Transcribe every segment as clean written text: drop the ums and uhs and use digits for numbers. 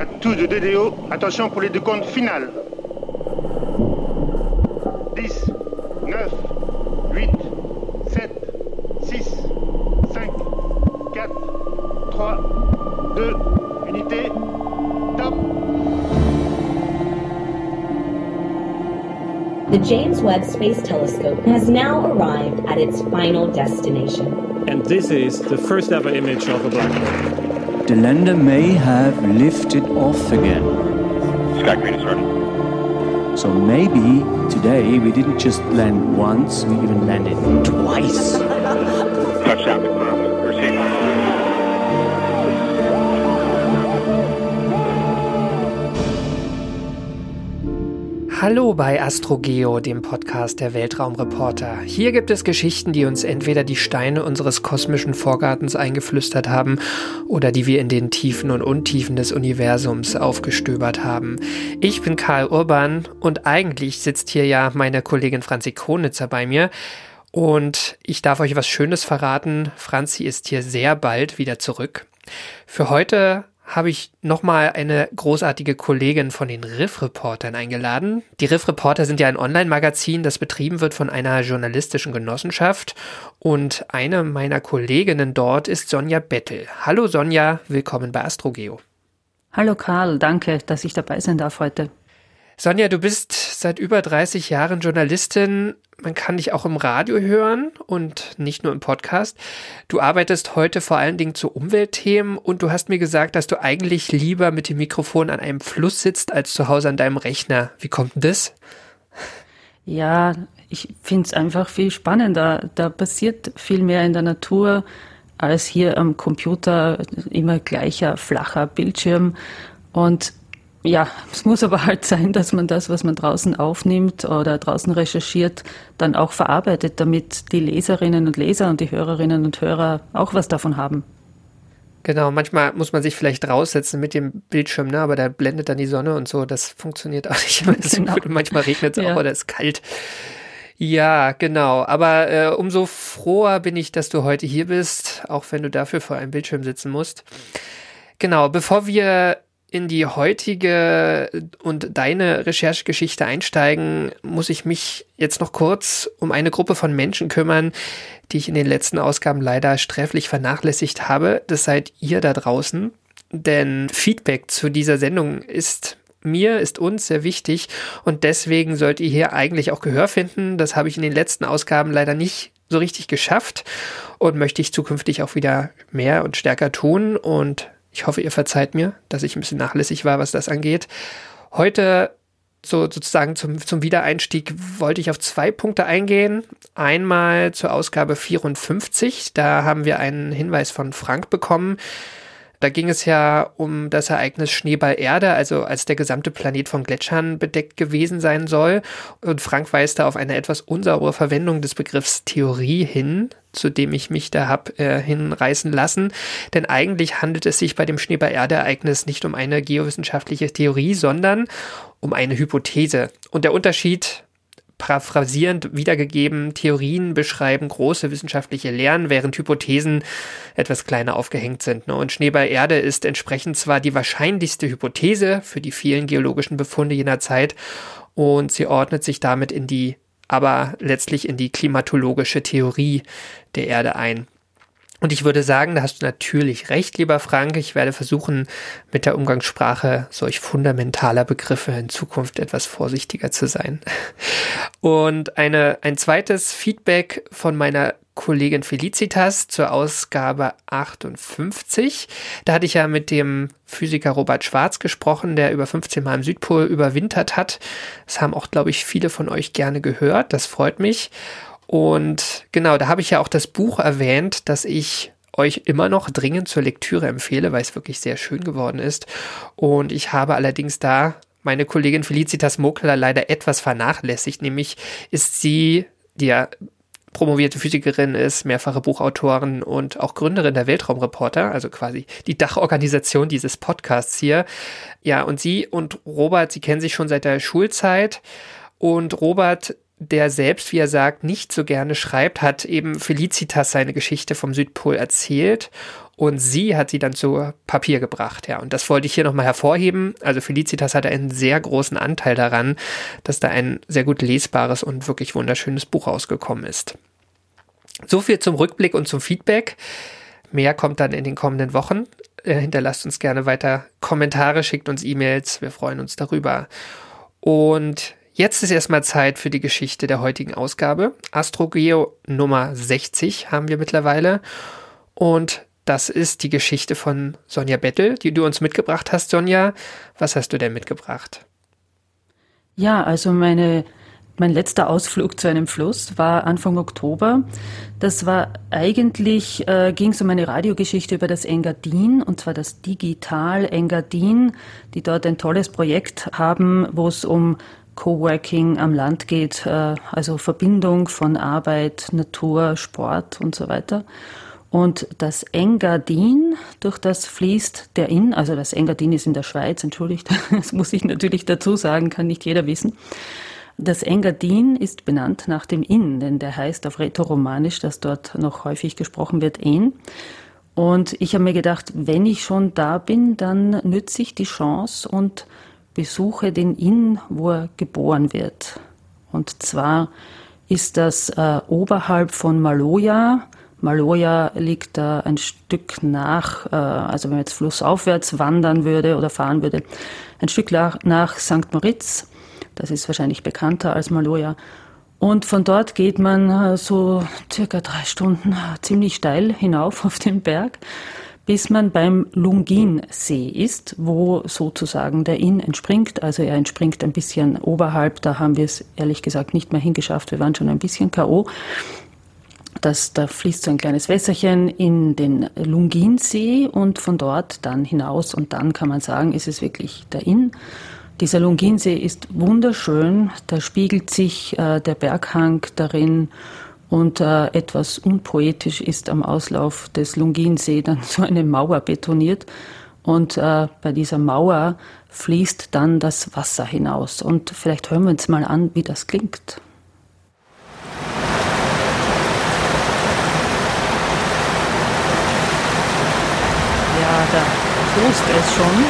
À tous de DDO, attention pour les décomptes finales. 10, 9, 8, 7, 6, 5, 4, 3, 2, unité, top. The James Webb Space Telescope has now arrived at its final destination. And this is the first ever image of a black hole. The lander may have lifted off again. Sky Green is ready. So maybe today we didn't just land once, we even landed twice. Touchdown confirmed. Proceed. Hallo bei AstroGeo, dem Podcast der Weltraumreporter. Hier gibt es Geschichten, die uns entweder die Steine unseres kosmischen Vorgartens eingeflüstert haben oder die wir in den Tiefen und Untiefen des Universums aufgestöbert haben. Ich bin Karl Urban und eigentlich sitzt hier ja meine Kollegin Franzi Kronitzer bei mir. Und ich darf euch was Schönes verraten. Franzi ist hier sehr bald wieder zurück. Für heute habe ich nochmal eine großartige Kollegin von den Riff-Reportern eingeladen. Die Riff-Reporter sind ja ein Online-Magazin, das betrieben wird von einer journalistischen Genossenschaft. Und eine meiner Kolleginnen dort ist Sonja Bettel. Hallo Sonja, willkommen bei AstroGeo. Hallo Karl, danke, dass ich dabei sein darf heute. Sonja, du bist seit über 30 Jahren Journalistin. Man kann dich auch im Radio hören und nicht nur im Podcast. Du arbeitest heute vor allen Dingen zu Umweltthemen und du hast mir gesagt, dass du eigentlich lieber mit dem Mikrofon an einem Fluss sitzt, als zu Hause an deinem Rechner. Wie kommt denn das? Ja, ich finde es einfach viel spannender. Da passiert viel mehr in der Natur als hier am Computer, immer gleicher, flacher Bildschirm. Und ja, es muss aber halt sein, dass man das, was man draußen aufnimmt oder draußen recherchiert, dann auch verarbeitet, damit die Leserinnen und Leser und die Hörerinnen und Hörer auch was davon haben. Genau, manchmal muss man sich vielleicht raussetzen mit dem Bildschirm, ne? Aber da blendet dann die Sonne und so, das funktioniert auch nicht immer so gut. Und manchmal regnet es auch oder ist kalt. Ja, genau. Aber umso froher bin ich, dass du heute hier bist, auch wenn du dafür vor einem Bildschirm sitzen musst. Genau, bevor wir in die heutige und deine Recherchegeschichte einsteigen, muss ich mich jetzt noch kurz um eine Gruppe von Menschen kümmern, die ich in den letzten Ausgaben leider sträflich vernachlässigt habe. Das seid ihr da draußen, denn Feedback zu dieser Sendung ist uns sehr wichtig und deswegen sollt ihr hier eigentlich auch Gehör finden. Das habe ich in den letzten Ausgaben leider nicht so richtig geschafft und möchte ich zukünftig auch wieder mehr und stärker tun und ich hoffe, ihr verzeiht mir, dass ich ein bisschen nachlässig war, was das angeht. Heute sozusagen zum Wiedereinstieg wollte ich auf 2 Punkte eingehen. Einmal zur Ausgabe 54. Da haben wir einen Hinweis von Frank bekommen. Da ging es ja um das Ereignis Schneeball Erde, also als der gesamte Planet von Gletschern bedeckt gewesen sein soll. Und Frank weist da auf eine etwas unsaubere Verwendung des Begriffs Theorie hin, zu dem ich mich da habe hinreißen lassen. Denn eigentlich handelt es sich bei dem Schneeball-Erde-Ereignis nicht um eine geowissenschaftliche Theorie, sondern um eine Hypothese. Und der Unterschied, paraphrasierend wiedergegeben, Theorien beschreiben große wissenschaftliche Lehren, während Hypothesen etwas kleiner aufgehängt sind. Und Schneeball Erde ist entsprechend zwar die wahrscheinlichste Hypothese für die vielen geologischen Befunde jener Zeit und sie ordnet sich damit aber letztlich in die klimatologische Theorie der Erde ein. Und ich würde sagen, da hast du natürlich recht, lieber Frank. Ich werde versuchen, mit der Umgangssprache solch fundamentaler Begriffe in Zukunft etwas vorsichtiger zu sein. Und ein zweites Feedback von meiner Kollegin Felicitas zur Ausgabe 58. Da hatte ich ja mit dem Physiker Robert Schwarz gesprochen, der über 15 Mal im Südpol überwintert hat. Das haben auch, glaube ich, viele von euch gerne gehört. Das freut mich. Und genau, da habe ich ja auch das Buch erwähnt, das ich euch immer noch dringend zur Lektüre empfehle, weil es wirklich sehr schön geworden ist. Und ich habe allerdings da meine Kollegin Felicitas Mokler leider etwas vernachlässigt, nämlich ist sie, die ja promovierte Physikerin ist, mehrfache Buchautorin und auch Gründerin der Weltraumreporter, also quasi die Dachorganisation dieses Podcasts hier. Ja, und sie und Robert, sie kennen sich schon seit der Schulzeit und Robert, der selbst, wie er sagt, nicht so gerne schreibt, hat eben Felicitas seine Geschichte vom Südpol erzählt und sie hat sie dann zu Papier gebracht. Ja, und das wollte ich hier nochmal hervorheben. Also Felicitas hatte einen sehr großen Anteil daran, dass da ein sehr gut lesbares und wirklich wunderschönes Buch rausgekommen ist. So viel zum Rückblick und zum Feedback. Mehr kommt dann in den kommenden Wochen. Hinterlasst uns gerne weiter Kommentare, schickt uns E-Mails. Wir freuen uns darüber. Und jetzt ist erstmal Zeit für die Geschichte der heutigen Ausgabe. AstroGeo Nummer 60 haben wir mittlerweile. Und das ist die Geschichte von Sonja Bettel, die du uns mitgebracht hast, Sonja. Was hast du denn mitgebracht? Ja, also mein letzter Ausflug zu einem Fluss war Anfang Oktober. Das war eigentlich, ging es um eine Radiogeschichte über das Engadin, und zwar das Digital Engadin, die dort ein tolles Projekt haben, wo es um Coworking am Land geht, also Verbindung von Arbeit, Natur, Sport und so weiter. Und das Engadin, durch das fließt der Inn, also das Engadin ist in der Schweiz, entschuldigt, das muss ich natürlich dazu sagen, kann nicht jeder wissen. Das Engadin ist benannt nach dem Inn, denn der heißt auf Rätoromanisch, das dort noch häufig gesprochen wird, Inn. Und ich habe mir gedacht, wenn ich schon da bin, dann nütze ich die Chance und besuche den Inn, wo er geboren wird. Und zwar ist das oberhalb von Maloja. Maloja liegt da ein Stück nach, also wenn man jetzt flussaufwärts wandern würde oder fahren würde, ein Stück nach St. Moritz. Das ist wahrscheinlich bekannter als Maloja. Und von dort geht man so circa 3 Stunden ziemlich steil hinauf auf den Berg, bis man beim Lunginsee ist, wo sozusagen der Inn entspringt. Also er entspringt ein bisschen oberhalb, da haben wir es ehrlich gesagt nicht mehr hingeschafft, wir waren schon ein bisschen K.O. Da fließt so ein kleines Wässerchen in den Lunginsee und von dort dann hinaus. Und dann kann man sagen, ist es wirklich der Inn. Dieser Lunginsee ist wunderschön, da spiegelt sich der Berghang darin und etwas unpoetisch ist am Auslauf des Lunginsee dann so eine Mauer betoniert und bei dieser Mauer fließt dann das Wasser hinaus. Und vielleicht hören wir uns mal an, wie das klingt. Ja, da tost es schon.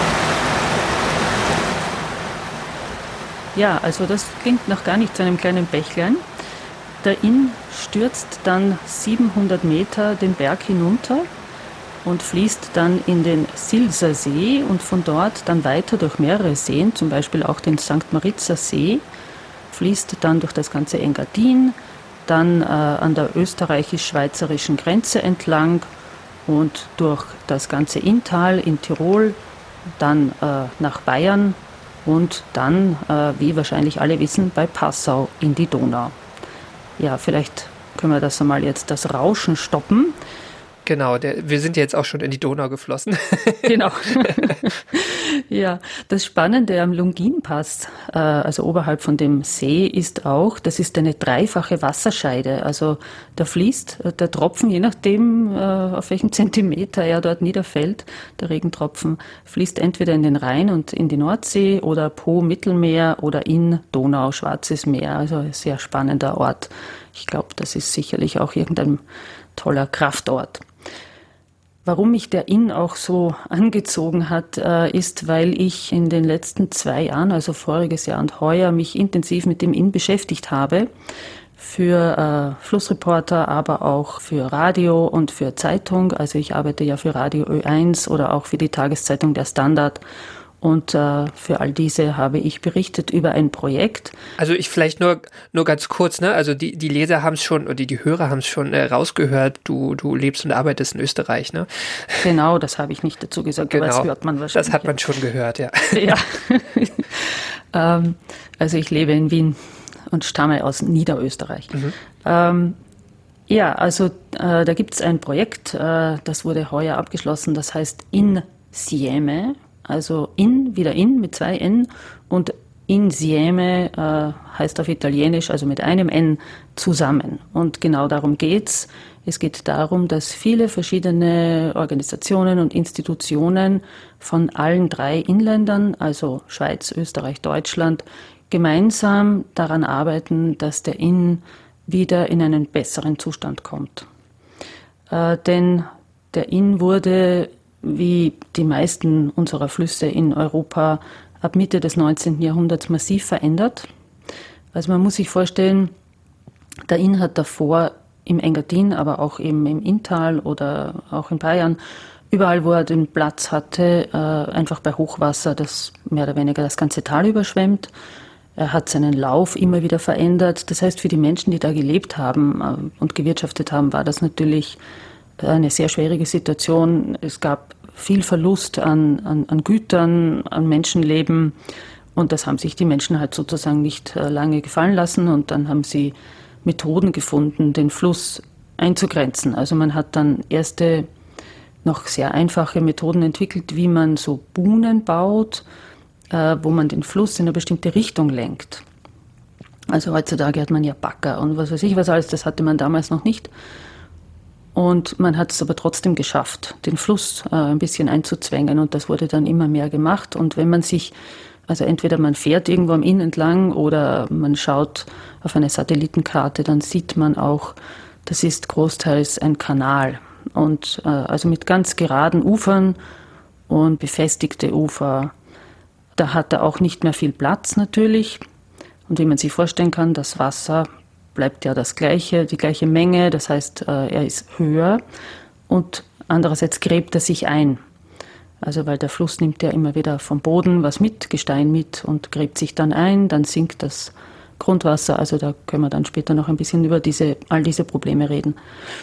Ja, also das klingt noch gar nicht zu einem kleinen Bächlein. Der Inn stürzt dann 700 Meter den Berg hinunter und fließt dann in den Silser See und von dort dann weiter durch mehrere Seen, zum Beispiel auch den St. Moritzer See, fließt dann durch das ganze Engadin, dann an der österreichisch-schweizerischen Grenze entlang und durch das ganze Inntal in Tirol, dann nach Bayern und dann, wie wahrscheinlich alle wissen, bei Passau in die Donau. Ja, vielleicht können wir das einmal jetzt das Rauschen stoppen. Genau, wir sind jetzt auch schon in die Donau geflossen. Genau. Ja, das Spannende am Lungin-Pass, also oberhalb von dem See, ist auch, das ist eine dreifache Wasserscheide. Also da fließt der Tropfen, je nachdem, auf welchen Zentimeter er dort niederfällt, der Regentropfen, fließt entweder in den Rhein und in die Nordsee oder Po Mittelmeer oder in Donau, Schwarzes Meer. Also ein sehr spannender Ort. Ich glaube, das ist sicherlich auch irgendein toller Kraftort. Warum mich der Inn auch so angezogen hat, ist, weil ich in den letzten 2 Jahren, also voriges Jahr und heuer, mich intensiv mit dem Inn beschäftigt habe. Für Flussreporter, aber auch für Radio und für Zeitung. Also ich arbeite ja für Radio Ö1 oder auch für die Tageszeitung Der Standard. Und für all diese habe ich berichtet über ein Projekt. Also ich vielleicht nur ganz kurz, ne? Also die Leser haben es schon, oder die Hörer haben es schon rausgehört, du lebst und arbeitest in Österreich, ne? Genau, das habe ich nicht dazu gesagt, genau, aber das hört man wahrscheinlich. Das hat man schon gehört, ja. Ja. Also ich lebe in Wien und stamme aus Niederösterreich. Mhm. Ja, also da gibt es ein Projekt, das wurde heuer abgeschlossen, das heißt Insieme. Also wieder in mit 2 N und Insieme heißt auf Italienisch, also mit einem N, zusammen. Und genau darum geht's. Es geht darum, dass viele verschiedene Organisationen und Institutionen von allen 3 Inländern, also Schweiz, Österreich, Deutschland, gemeinsam daran arbeiten, dass der Inn wieder in einen besseren Zustand kommt. Denn der Inn wurde, wie die meisten unserer Flüsse in Europa, ab Mitte des 19. Jahrhunderts massiv verändert. Also man muss sich vorstellen, der Inn hat davor im Engadin, aber auch eben im Inntal oder auch in Bayern, überall, wo er den Platz hatte, einfach bei Hochwasser das mehr oder weniger das ganze Tal überschwemmt. Er hat seinen Lauf immer wieder verändert. Das heißt, für die Menschen, die da gelebt haben und gewirtschaftet haben, war das natürlich eine sehr schwierige Situation. Es gab viel Verlust an Gütern, an Menschenleben. Und das haben sich die Menschen halt sozusagen nicht lange gefallen lassen. Und dann haben sie Methoden gefunden, den Fluss einzugrenzen. Also man hat dann erste, noch sehr einfache Methoden entwickelt, wie man so Buhnen baut, wo man den Fluss in eine bestimmte Richtung lenkt. Also heutzutage hat man ja Bagger und was weiß ich was alles, das hatte man damals noch nicht. Und man hat es aber trotzdem geschafft, den Fluss ein bisschen einzuzwängen und das wurde dann immer mehr gemacht. Und wenn man sich, also entweder man fährt irgendwo am Inn entlang oder man schaut auf eine Satellitenkarte, dann sieht man auch, das ist großteils ein Kanal. Und also mit ganz geraden Ufern und befestigte Ufer. Da hat er auch nicht mehr viel Platz natürlich. Und wie man sich vorstellen kann, das Wasser bleibt ja das gleiche, die gleiche Menge. Das heißt, er ist höher und andererseits gräbt er sich ein. Also weil der Fluss nimmt ja immer wieder vom Boden was mit, Gestein mit und gräbt sich dann ein. Dann sinkt das Grundwasser. Also da können wir dann später noch ein bisschen über all diese Probleme reden.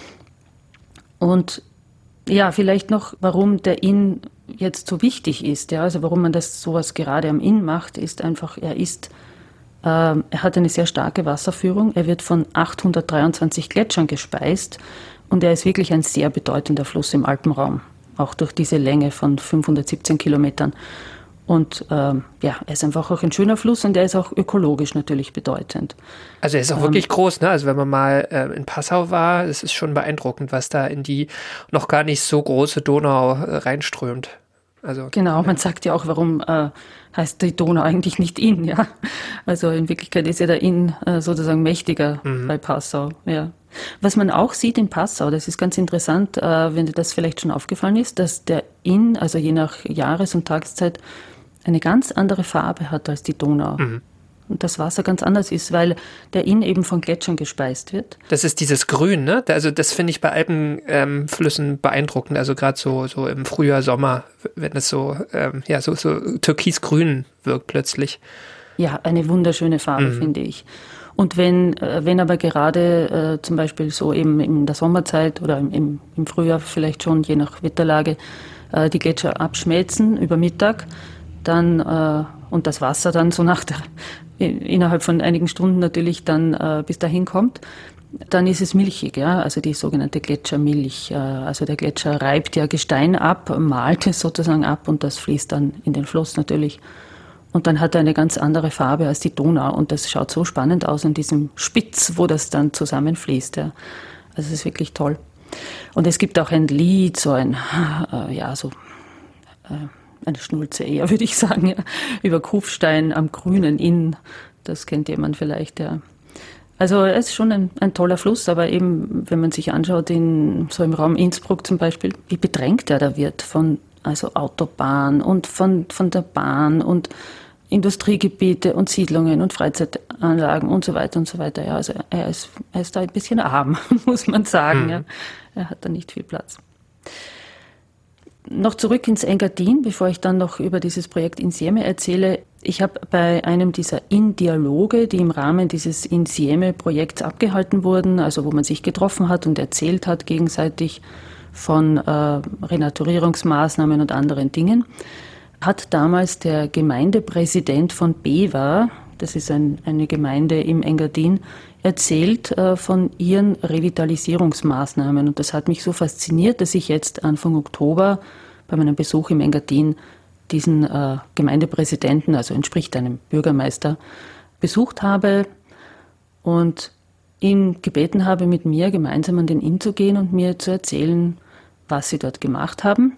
Und ja, vielleicht noch, warum der Inn jetzt so wichtig ist. Ja, also warum man das sowas gerade am Inn macht, ist einfach, er hat eine sehr starke Wasserführung. Er wird von 823 Gletschern gespeist und er ist wirklich ein sehr bedeutender Fluss im Alpenraum, auch durch diese Länge von 517 Kilometern. Und er ist einfach auch ein schöner Fluss und er ist auch ökologisch natürlich bedeutend. Also er ist auch wirklich groß, ne? Also wenn man mal in Passau war, es ist schon beeindruckend, was da in die noch gar nicht so große Donau reinströmt. Also, genau, man sagt ja auch, warum heißt die Donau eigentlich nicht Inn, ja? Also in Wirklichkeit ist ja der Inn sozusagen mächtiger bei Passau, ja. Was man auch sieht in Passau, das ist ganz interessant, wenn dir das vielleicht schon aufgefallen ist, dass der Inn, also je nach Jahres- und Tageszeit, eine ganz andere Farbe hat als die Donau. Und das Wasser ganz anders ist, weil der Inn eben von Gletschern gespeist wird. Das ist dieses Grün, ne? Also das finde ich bei Alpenflüssen beeindruckend. Also gerade so im Frühjahr, Sommer, wenn es so türkisgrün wirkt plötzlich. Ja, eine wunderschöne Farbe, finde ich. Und wenn aber gerade zum Beispiel so eben in der Sommerzeit oder im Frühjahr vielleicht schon, je nach Wetterlage, die Gletscher abschmelzen über Mittag, dann und das Wasser dann so innerhalb von einigen Stunden natürlich dann bis dahin kommt, dann ist es milchig, ja, also die sogenannte Gletschermilch. Also der Gletscher reibt ja Gestein ab, malt es sozusagen ab und das fließt dann in den Fluss natürlich. Und dann hat er eine ganz andere Farbe als die Donau und das schaut so spannend aus in diesem Spitz, wo das dann zusammenfließt. Ja. Also es ist wirklich toll. Und es gibt auch ein Lied, so eine Schnulze eher, würde ich sagen, ja, über Kufstein am grünen Inn. Das kennt jemand vielleicht, ja. Also es ist schon ein toller Fluss, aber eben, wenn man sich anschaut, so im Raum Innsbruck zum Beispiel, wie bedrängt der da wird von Autobahn und von der Bahn und Industriegebiete und Siedlungen und Freizeitanlagen und so weiter und so weiter. Ja, also er ist da ein bisschen arm, muss man sagen. Ja. Er hat da nicht viel Platz. Noch zurück ins Engadin, bevor ich dann noch über dieses Projekt Insieme erzähle. Ich habe bei einem dieser Inn-Dialoge, die im Rahmen dieses Insieme-Projekts abgehalten wurden, also wo man sich getroffen hat und erzählt hat gegenseitig von Renaturierungsmaßnahmen und anderen Dingen, hat damals der Gemeindepräsident von Bewa, das ist eine Gemeinde im Engadin, erzählt von ihren Revitalisierungsmaßnahmen. Und das hat mich so fasziniert, dass ich jetzt Anfang Oktober bei meinem Besuch im Engadin diesen Gemeindepräsidenten, also entspricht einem Bürgermeister, besucht habe und ihn gebeten habe, mit mir gemeinsam an den Inn zu gehen und mir zu erzählen, was sie dort gemacht haben.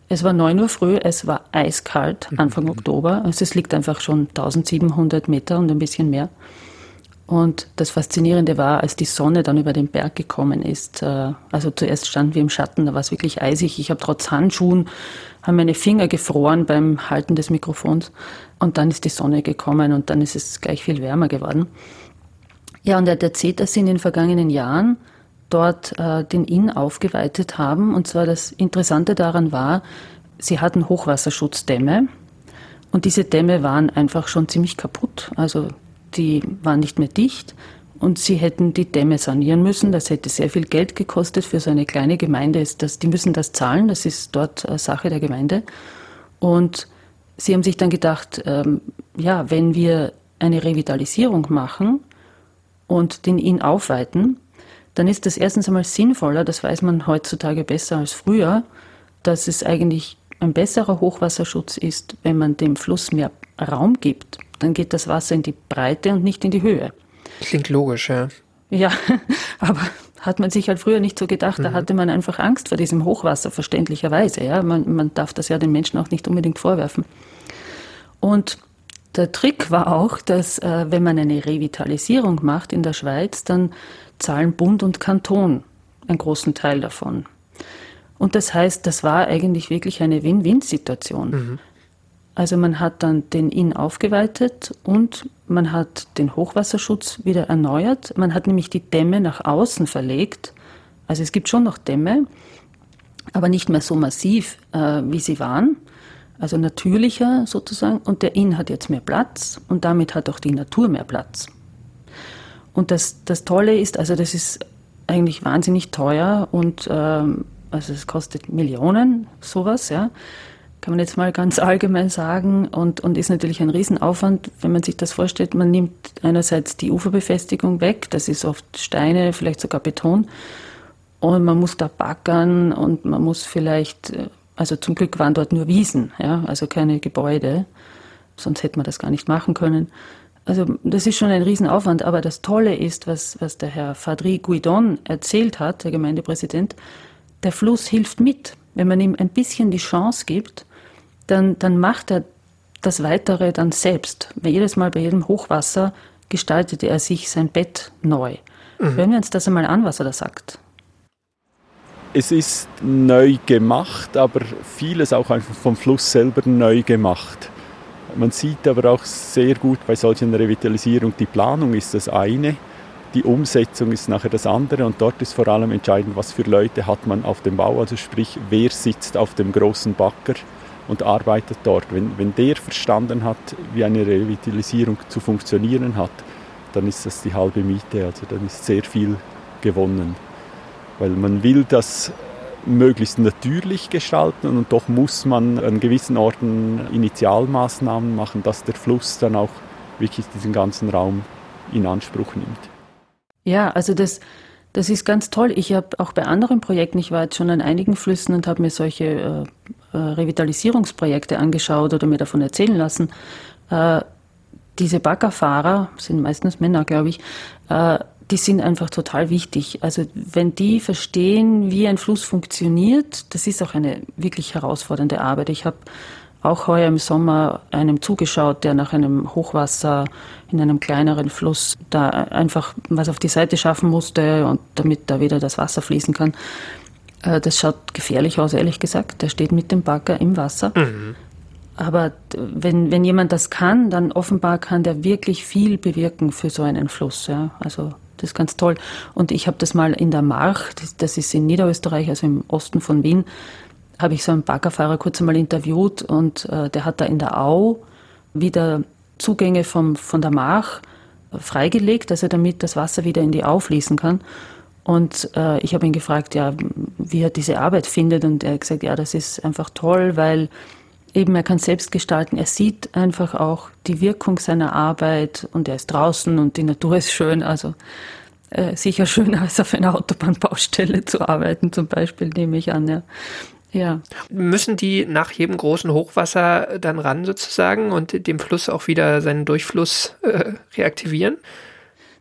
Es war 9 Uhr früh, es war eiskalt, Anfang Oktober. Also es liegt einfach schon 1700 Meter und ein bisschen mehr. Und das Faszinierende war, als die Sonne dann über den Berg gekommen ist, also zuerst standen wir im Schatten, da war es wirklich eisig. Ich habe trotz Handschuhen, haben meine Finger gefroren beim Halten des Mikrofons. Und dann ist die Sonne gekommen und dann ist es gleich viel wärmer geworden. Ja, und er hat erzählt, dass sie in den vergangenen Jahren dort den Inn aufgeweitet haben. Und zwar das Interessante daran war, sie hatten Hochwasserschutzdämme und diese Dämme waren einfach schon ziemlich kaputt. Also die waren nicht mehr dicht und sie hätten die Dämme sanieren müssen. Das hätte sehr viel Geld gekostet. Für so eine kleine Gemeinde die müssen das zahlen. Das ist dort Sache der Gemeinde. Und sie haben sich dann gedacht, wenn wir eine Revitalisierung machen und den Inn aufweiten, dann ist das erstens einmal sinnvoller, das weiß man heutzutage besser als früher, dass es eigentlich ein besserer Hochwasserschutz ist, wenn man dem Fluss mehr Raum gibt. Dann geht das Wasser in die Breite und nicht in die Höhe. Klingt logisch, ja. Ja, aber hat man sich halt früher nicht so gedacht. Da hatte man einfach Angst vor diesem Hochwasser, verständlicherweise. Ja? Man darf das ja den Menschen auch nicht unbedingt vorwerfen. Und der Trick war auch, dass wenn man eine Revitalisierung macht in der Schweiz, dann zahlen Bund und Kanton einen großen Teil davon. Und das heißt, das war eigentlich wirklich eine Win-Win-Situation. Also man hat dann den Inn aufgeweitet und man hat den Hochwasserschutz wieder erneuert. Man hat nämlich die Dämme nach außen verlegt. Also es gibt schon noch Dämme, aber nicht mehr so massiv, wie sie waren. Also natürlicher sozusagen. Und der Inn hat jetzt mehr Platz und damit hat auch die Natur mehr Platz. Und das Tolle ist, also das ist eigentlich wahnsinnig teuer und also es kostet Millionen, sowas, ja. Kann man jetzt mal ganz allgemein sagen und ist natürlich ein Riesenaufwand, wenn man sich das vorstellt. Man nimmt einerseits die Uferbefestigung weg, das ist oft Steine, vielleicht sogar Beton und man muss da baggern und man muss vielleicht, also zum Glück waren dort nur Wiesen, ja, also keine Gebäude, sonst hätte man das gar nicht machen können. Also das ist schon ein Riesenaufwand, aber das Tolle ist, was der Herr Fadri Guidon erzählt hat, der Gemeindepräsident, der Fluss hilft mit. Wenn man ihm ein bisschen die Chance gibt, dann macht er das Weitere dann selbst. Jedes Mal bei jedem Hochwasser gestaltete er sich sein Bett neu. Hören wir uns das einmal an, was er da sagt. Es ist neu gemacht, aber vieles auch einfach vom Fluss selber neu gemacht. Man sieht aber auch sehr gut bei solchen Revitalisierungen, die Planung ist das eine, die Umsetzung ist nachher das andere und dort ist vor allem entscheidend, was für Leute hat man auf dem Bau, also sprich, wer sitzt auf dem großen Bagger und arbeitet dort. Wenn der verstanden hat, wie eine Revitalisierung zu funktionieren hat, dann ist das die halbe Miete, also dann ist sehr viel gewonnen. Weil man will das möglichst natürlich gestalten und doch muss man an gewissen Orten Initialmaßnahmen machen, dass der Fluss dann auch wirklich diesen ganzen Raum in Anspruch nimmt. Ja, also das ist ganz toll. Ich habe auch bei anderen Projekten, ich war jetzt schon an einigen Flüssen und habe mir solche Revitalisierungsprojekte angeschaut oder mir davon erzählen lassen. Diese Baggerfahrer, sind meistens Männer, glaube ich, die sind einfach total wichtig. Also wenn die verstehen, wie ein Fluss funktioniert, das ist auch eine wirklich herausfordernde Arbeit. Ich habe auch heuer im Sommer einem zugeschaut, der nach einem Hochwasser in einem kleineren Fluss da einfach was auf die Seite schaffen musste und damit da wieder das Wasser fließen kann. Das schaut gefährlich aus, ehrlich gesagt. Der steht mit dem Bagger im Wasser. Aber wenn jemand das kann, dann offenbar kann der wirklich viel bewirken für so einen Fluss. Ja? Also das ist ganz toll. Und ich habe das mal in der March, das ist in Niederösterreich, also im Osten von Wien, habe ich so einen Baggerfahrer kurz einmal interviewt und der hat da in der Au wieder Zugänge von der March freigelegt, also damit das Wasser wieder in die Au fließen kann. Und ich habe ihn gefragt, ja, wie er diese Arbeit findet und er hat gesagt, ja, das ist einfach toll, weil eben er kann selbst gestalten, er sieht einfach auch die Wirkung seiner Arbeit und er ist draußen und die Natur ist schön, also sicher schöner als auf einer Autobahnbaustelle zu arbeiten zum Beispiel, nehme ich an, ja. Ja. Müssen die nach jedem großen Hochwasser dann ran sozusagen und dem Fluss auch wieder seinen Durchfluss reaktivieren?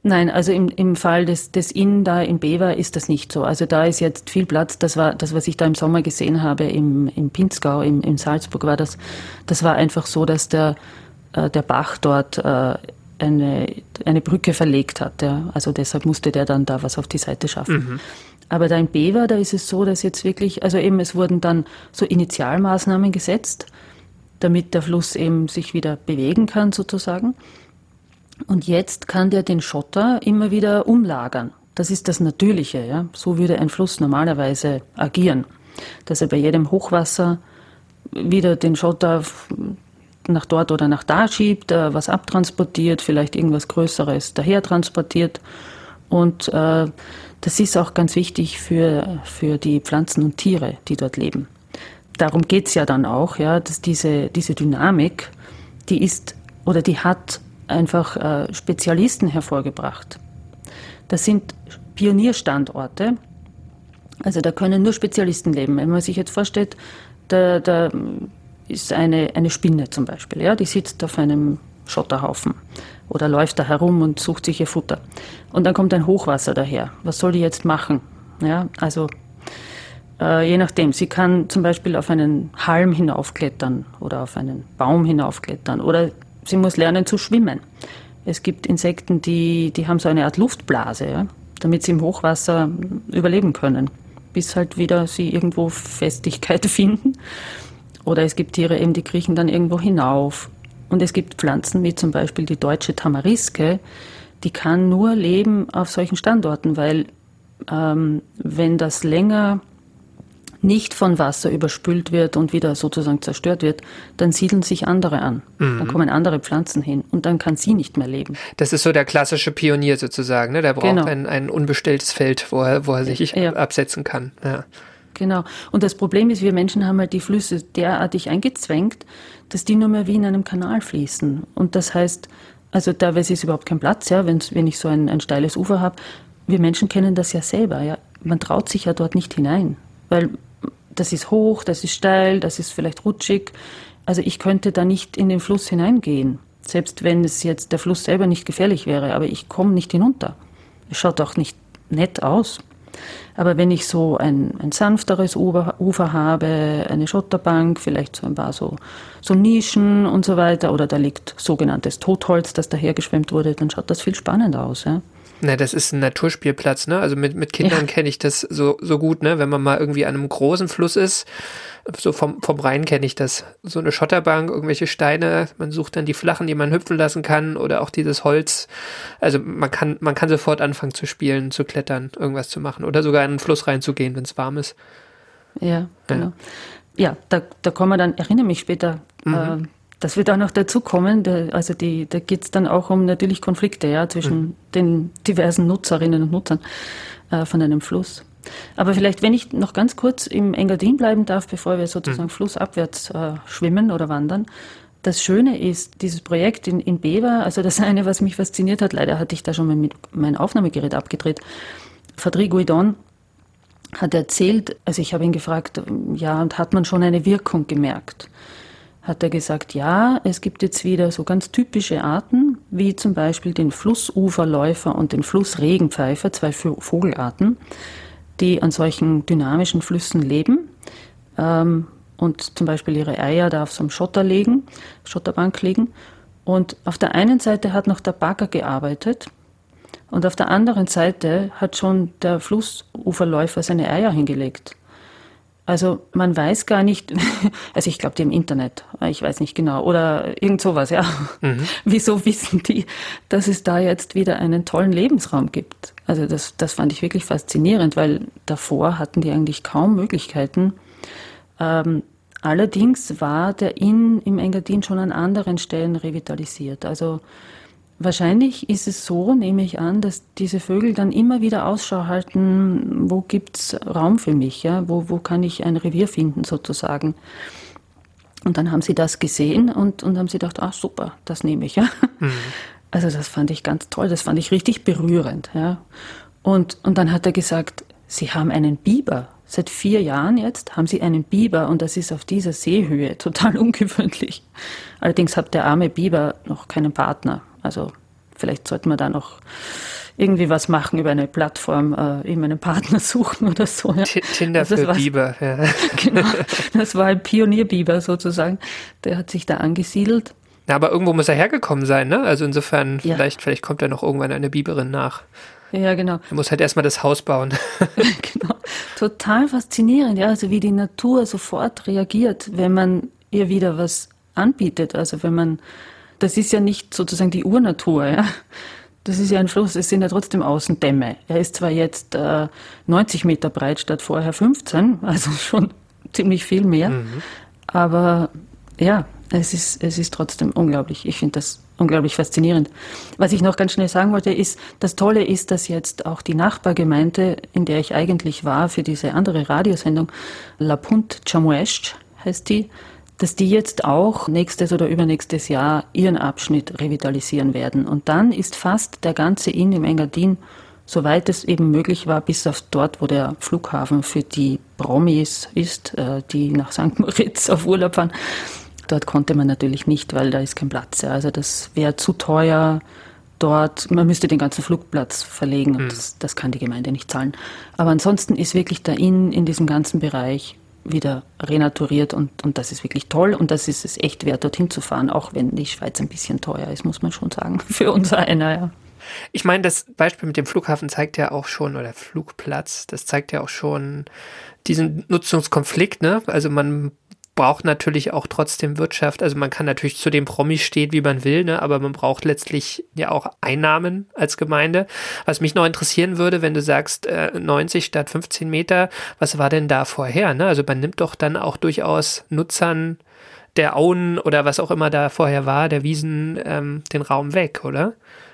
Nein, also im Fall des Inn da in Bever ist das nicht so. Also da ist jetzt viel Platz. Das war das, was ich da im Sommer gesehen habe im Pinzgau, in Salzburg war das. Das war einfach so, dass der Bach dort eine Brücke verlegt hat. Ja. Also deshalb musste der dann da was auf die Seite schaffen. Mhm. Aber da in Bever, da ist es so, dass jetzt wirklich, also eben es wurden dann so Initialmaßnahmen gesetzt, damit der Fluss eben sich wieder bewegen kann sozusagen. Und jetzt kann der den Schotter immer wieder umlagern. Das ist das Natürliche. Ja? So würde ein Fluss normalerweise agieren. Dass er bei jedem Hochwasser wieder den Schotter nach dort oder nach da schiebt, was abtransportiert, vielleicht irgendwas Größeres daher transportiert. Und das ist auch ganz wichtig für die Pflanzen und Tiere, die dort leben. Darum geht es ja dann auch, ja, dass diese Dynamik, die hat einfach Spezialisten hervorgebracht. Das sind Pionierstandorte, also da können nur Spezialisten leben. Wenn man sich jetzt vorstellt, da ist eine Spinne zum Beispiel, ja, die sitzt auf einem Schotterhaufen oder läuft da herum und sucht sich ihr Futter. Und dann kommt ein Hochwasser daher. Was soll die jetzt machen? Ja, also je nachdem. Sie kann zum Beispiel auf einen Halm hinaufklettern oder auf einen Baum hinaufklettern oder sie muss lernen zu schwimmen. Es gibt Insekten, die haben so eine Art Luftblase, ja, damit sie im Hochwasser überleben können, bis halt wieder sie irgendwo Festigkeit finden. Oder es gibt Tiere eben, die kriechen dann irgendwo hinauf. Und es gibt Pflanzen, wie zum Beispiel die deutsche Tamariske, die kann nur leben auf solchen Standorten, weil wenn das länger nicht von Wasser überspült wird und wieder sozusagen zerstört wird, dann siedeln sich andere an. Mhm. Dann kommen andere Pflanzen hin und dann kann sie nicht mehr leben. Das ist so der klassische Pionier sozusagen, ne? Der braucht ein unbestelltes Feld, wo er sich absetzen kann. Ja. Genau. Und das Problem ist, wir Menschen haben halt die Flüsse derartig eingezwängt, dass die nur mehr wie in einem Kanal fließen. Und das heißt, also teilweise ist überhaupt kein Platz, ja, wenn ich so ein steiles Ufer habe. Wir Menschen kennen das ja selber. Ja. Man traut sich ja dort nicht hinein, weil das ist hoch, das ist steil, das ist vielleicht rutschig. Also ich könnte da nicht in den Fluss hineingehen, selbst wenn es jetzt der Fluss selber nicht gefährlich wäre, aber ich komme nicht hinunter. Es schaut auch nicht nett aus. Aber wenn ich so ein sanfteres Ufer habe, eine Schotterbank, vielleicht so ein paar so Nischen und so weiter, oder da liegt sogenanntes Totholz, das dahergeschwemmt wurde, dann schaut das viel spannender aus, ja. Na, das ist ein Naturspielplatz, ne? Also mit Kindern kenne ich das so gut, ne? Wenn man mal irgendwie an einem großen Fluss ist, so vom Rhein kenne ich das. So eine Schotterbank, irgendwelche Steine, man sucht dann die flachen, die man hüpfen lassen kann oder auch dieses Holz. Also man kann sofort anfangen zu spielen, zu klettern, irgendwas zu machen oder sogar in den Fluss reinzugehen, wenn es warm ist. Ja, genau. Ja, da kommen wir dann, erinnere mich später, das wird auch noch dazu kommen, da geht es dann auch um natürlich Konflikte, ja, zwischen den diversen Nutzerinnen und Nutzern von einem Fluss. Aber vielleicht, wenn ich noch ganz kurz im Engadin bleiben darf, bevor wir sozusagen flussabwärts schwimmen oder wandern. Das Schöne ist, dieses Projekt in Bever, also das eine, was mich fasziniert hat, leider hatte ich da schon mal mein Aufnahmegerät abgedreht, Fadri Guidon hat erzählt, also ich habe ihn gefragt, ja, und hat man schon eine Wirkung gemerkt? Hat er gesagt, ja, es gibt jetzt wieder so ganz typische Arten, wie zum Beispiel den Flussuferläufer und den Flussregenpfeifer, 2 Vogelarten, die an solchen dynamischen Flüssen leben und zum Beispiel ihre Eier da auf so einem Schotterbank legen. Und auf der einen Seite hat noch der Bagger gearbeitet und auf der anderen Seite hat schon der Flussuferläufer seine Eier hingelegt. Also man weiß gar nicht, also ich glaube, die im Internet, ich weiß nicht genau, oder irgend sowas, ja. Wieso wissen die, dass es da jetzt wieder einen tollen Lebensraum gibt? Also das fand ich wirklich faszinierend, weil davor hatten die eigentlich kaum Möglichkeiten. Allerdings war der Inn im Engadin schon an anderen Stellen revitalisiert. Also wahrscheinlich ist es so, nehme ich an, dass diese Vögel dann immer wieder Ausschau halten, wo gibt's Raum für mich, ja? Wo kann ich ein Revier finden sozusagen. Und dann haben sie das gesehen und haben sie gedacht, super, das nehme ich. Ja? Also das fand ich ganz toll, das fand ich richtig berührend. Ja? Und dann hat er gesagt, sie haben einen Biber. Seit 4 Jahren jetzt haben sie einen Biber und das ist auf dieser Seehöhe total ungewöhnlich. Allerdings hat der arme Biber noch keinen Partner. Also vielleicht sollten wir da noch irgendwie was machen über eine Plattform, eben einen Partner suchen oder so. Ja. Tinder für Biber. Ja. Genau, das war ein Pionierbiber sozusagen. Der hat sich da angesiedelt. Ja, aber irgendwo muss er hergekommen sein, ne? Also insofern, vielleicht kommt da noch irgendwann eine Biberin nach. Ja, genau. Er muss halt erstmal das Haus bauen. Genau. Total faszinierend, ja. Also wie die Natur sofort reagiert, wenn man ihr wieder was anbietet. Also das ist ja nicht sozusagen die Urnatur, ja. Das ist ja ein Fluss, es sind ja trotzdem Außendämme. Er ist zwar jetzt 90 Meter breit statt vorher 15, also schon ziemlich viel mehr. Aber ja, es ist trotzdem unglaublich. Ich finde das unglaublich faszinierend. Was ich noch ganz schnell sagen wollte, ist, das Tolle ist, dass jetzt auch die Nachbargemeinde, in der ich eigentlich war für diese andere Radiosendung, La Punt Chamuesch heißt die, dass die jetzt auch nächstes oder übernächstes Jahr ihren Abschnitt revitalisieren werden. Und dann ist fast der ganze Inn im Engadin, soweit es eben möglich war, bis auf dort, wo der Flughafen für die Promis ist, die nach St. Moritz auf Urlaub fahren. Dort konnte man natürlich nicht, weil da ist kein Platz. Also das wäre zu teuer dort. Man müsste den ganzen Flugplatz verlegen und das kann die Gemeinde nicht zahlen. Aber ansonsten ist wirklich der Inn in diesem ganzen Bereich wieder renaturiert und das ist wirklich toll und das ist es echt wert, dorthin zu fahren, auch wenn die Schweiz ein bisschen teuer ist, muss man schon sagen, für uns einer, ja. Ich meine, das Beispiel mit dem Flughafen zeigt ja auch schon, oder Flugplatz, das zeigt ja auch schon diesen Nutzungskonflikt, ne? Also man braucht natürlich auch trotzdem Wirtschaft, also man kann natürlich zu dem Promi stehen, wie man will, ne, aber man braucht letztlich ja auch Einnahmen als Gemeinde. Was mich noch interessieren würde, wenn du sagst 90 statt 15 Meter, was war denn da vorher, ne? Also man nimmt doch dann auch durchaus Nutzern der Auen oder was auch immer da vorher war, der Wiesen, den Raum weg, oder?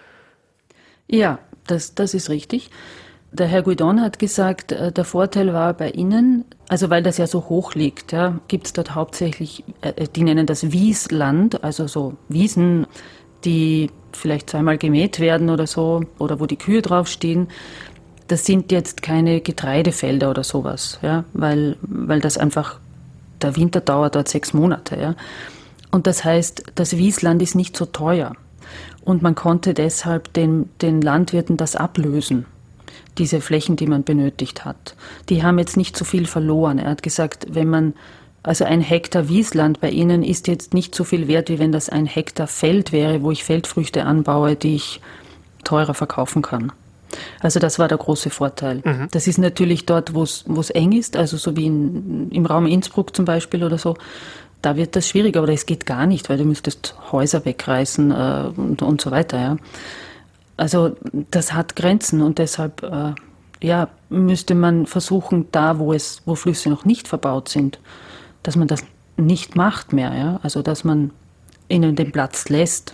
Ja, das ist richtig. Der Herr Guidon hat gesagt, der Vorteil war bei Ihnen, also weil das ja so hoch liegt, ja, gibt es dort hauptsächlich, die nennen das Wiesland, also so Wiesen, die vielleicht zweimal gemäht werden oder so, oder wo die Kühe draufstehen. Das sind jetzt keine Getreidefelder oder sowas, ja, weil das einfach, der Winter dauert dort 6 Monate, ja. Und das heißt, das Wiesland ist nicht so teuer. Und man konnte deshalb den Landwirten das ablösen. Diese Flächen, die man benötigt hat. Die haben jetzt nicht so viel verloren. Er hat gesagt, also 1 Hektar Wiesland bei Ihnen ist jetzt nicht so viel wert, wie wenn das 1 Hektar Feld wäre, wo ich Feldfrüchte anbaue, die ich teurer verkaufen kann. Also das war der große Vorteil. Das ist natürlich dort, wo es eng ist, also so wie im Raum Innsbruck zum Beispiel oder so, da wird das schwieriger, oder es geht gar nicht, weil du müsstest Häuser wegreißen und so weiter, ja. Also das hat Grenzen und deshalb müsste man versuchen, da wo Flüsse noch nicht verbaut sind, dass man das nicht macht mehr, ja. Also dass man ihnen den Platz lässt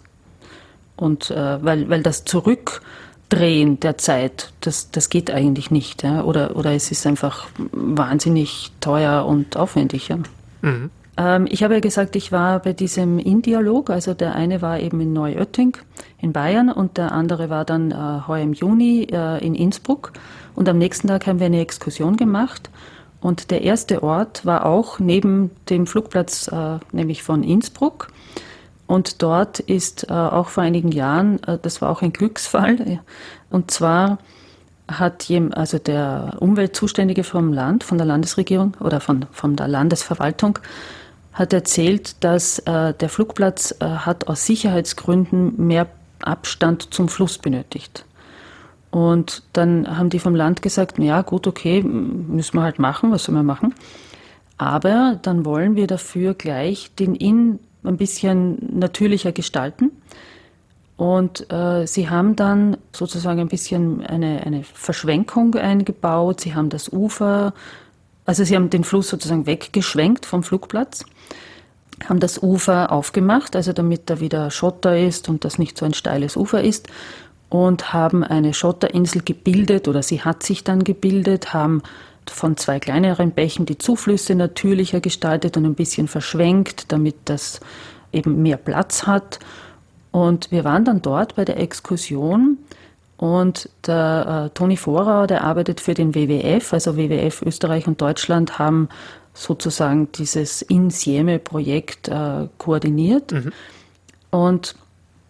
und weil das Zurückdrehen der Zeit, das geht eigentlich nicht, ja. Oder es ist einfach wahnsinnig teuer und aufwendig, ja. Ich habe ja gesagt, ich war bei diesem Inn-Dialog, also der eine war eben in Neuötting in Bayern und der andere war dann heuer im Juni in Innsbruck und am nächsten Tag haben wir eine Exkursion gemacht und der erste Ort war auch neben dem Flugplatz, nämlich von Innsbruck und dort ist auch vor einigen Jahren, das war auch ein Glücksfall und zwar hat also der Umweltzuständige vom Land, von der Landesregierung oder von der Landesverwaltung, hat erzählt, dass der Flugplatz hat aus Sicherheitsgründen mehr Abstand zum Fluss benötigt. Und dann haben die vom Land gesagt, ja gut, okay, müssen wir halt machen, was soll man machen? Aber dann wollen wir dafür gleich den Inn ein bisschen natürlicher gestalten. Und sie haben dann sozusagen ein bisschen eine Verschwenkung eingebaut. Sie haben das Ufer, also sie haben den Fluss sozusagen weggeschwenkt vom Flugplatz, haben das Ufer aufgemacht, also damit da wieder Schotter ist und das nicht so ein steiles Ufer ist, und haben eine Schotterinsel gebildet, oder sie hat sich dann gebildet, haben von 2 kleineren Bächen die Zuflüsse natürlicher gestaltet und ein bisschen verschwenkt, damit das eben mehr Platz hat. Und wir waren dann dort bei der Exkursion und der Toni Vorauer, der arbeitet für den WWF, also WWF Österreich und Deutschland haben sozusagen dieses Insieme-Projekt koordiniert. Und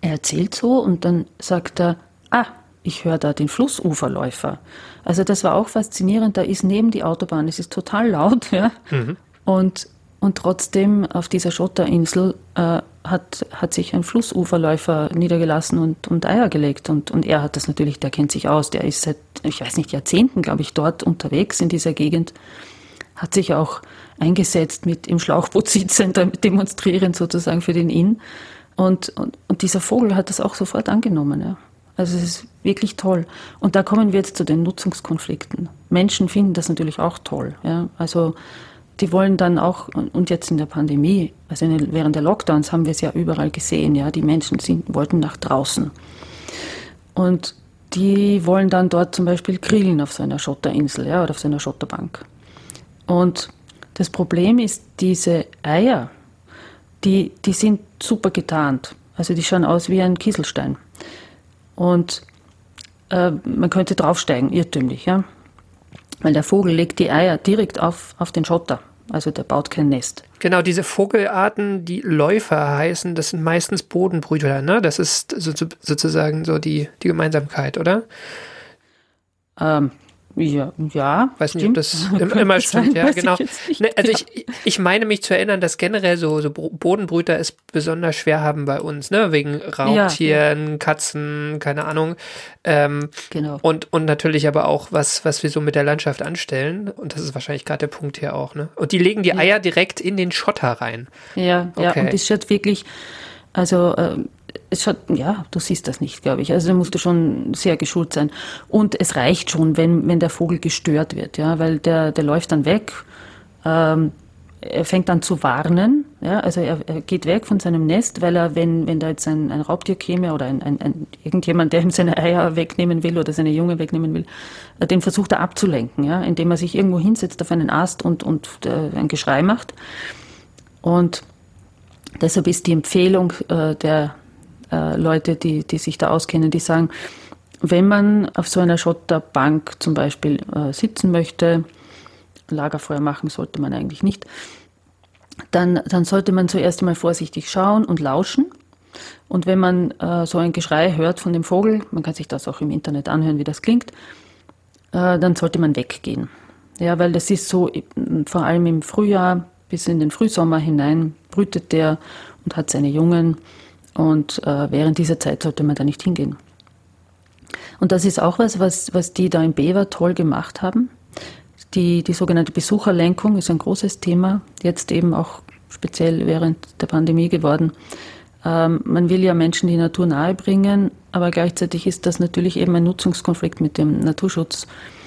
er erzählt so und dann sagt er, ich höre da den Flussuferläufer. Also das war auch faszinierend, da ist neben die Autobahn, es ist total laut, ja. Und trotzdem auf dieser Schotterinsel hat sich ein Flussuferläufer niedergelassen und Eier gelegt. Und er hat das natürlich, der kennt sich aus, der ist seit, ich weiß nicht, Jahrzehnten, glaube ich, dort unterwegs in dieser Gegend, hat sich auch eingesetzt mit im Schlauchboot sitzend, demonstrierend sozusagen für den Inn. Und dieser Vogel hat das auch sofort angenommen, ja. Also es ist wirklich toll. Und da kommen wir jetzt zu den Nutzungskonflikten. Menschen finden das natürlich auch toll, ja. Also die wollen dann auch, und jetzt in der Pandemie, also während der Lockdowns haben wir es ja überall gesehen, ja, die Menschen wollten nach draußen. Und die wollen dann dort zum Beispiel grillen auf so einer Schotterinsel, ja, oder auf so einer Schotterbank. Und das Problem ist, diese Eier, die sind super getarnt. Also die schauen aus wie ein Kieselstein. Und man könnte draufsteigen, irrtümlich, ja. Weil der Vogel legt die Eier direkt auf den Schotter. Also der baut kein Nest. Genau, diese Vogelarten, die Läufer heißen, das sind meistens Bodenbrüter, ne? Das ist sozusagen so die Gemeinsamkeit, oder? Ja. Weiß nicht, ob das immer stimmt, ja, genau. Also ich meine mich zu erinnern, dass generell so Bodenbrüter es besonders schwer haben bei uns, ne, wegen Raubtieren, Katzen, keine Ahnung. Genau. Und natürlich aber auch, was wir so mit der Landschaft anstellen. Und das ist wahrscheinlich gerade der Punkt hier auch, ne? Und die legen die Eier direkt in den Schotter rein. Ja, okay. Ja, und das schaut wirklich, also es schaut, ja, du siehst das nicht, glaube ich. Also da musst du schon sehr geschult sein. Und es reicht schon, wenn der Vogel gestört wird, ja, weil der läuft dann weg, er fängt an zu warnen, ja, also er geht weg von seinem Nest, weil er, wenn da jetzt ein Raubtier käme oder irgendjemand, der ihm seine Eier wegnehmen will oder seine Junge wegnehmen will, den versucht er abzulenken, ja, indem er sich irgendwo hinsetzt auf einen Ast und ein Geschrei macht. Und deshalb ist die Empfehlung der Leute, die sich da auskennen, die sagen, wenn man auf so einer Schotterbank zum Beispiel sitzen möchte, Lagerfeuer machen sollte man eigentlich nicht, dann sollte man zuerst einmal vorsichtig schauen und lauschen. Und wenn man so ein Geschrei hört von dem Vogel, man kann sich das auch im Internet anhören, wie das klingt, dann sollte man weggehen. Ja, weil das ist so, vor allem im Frühjahr bis in den Frühsommer hinein brütet der und hat seine Jungen. Und während dieser Zeit sollte man da nicht hingehen. Und das ist auch was die da in Bever toll gemacht haben. Die sogenannte Besucherlenkung ist ein großes Thema, jetzt eben auch speziell während der Pandemie geworden. Man will ja Menschen die Natur nahe bringen, aber gleichzeitig ist das natürlich eben ein Nutzungskonflikt mit dem Naturschutz.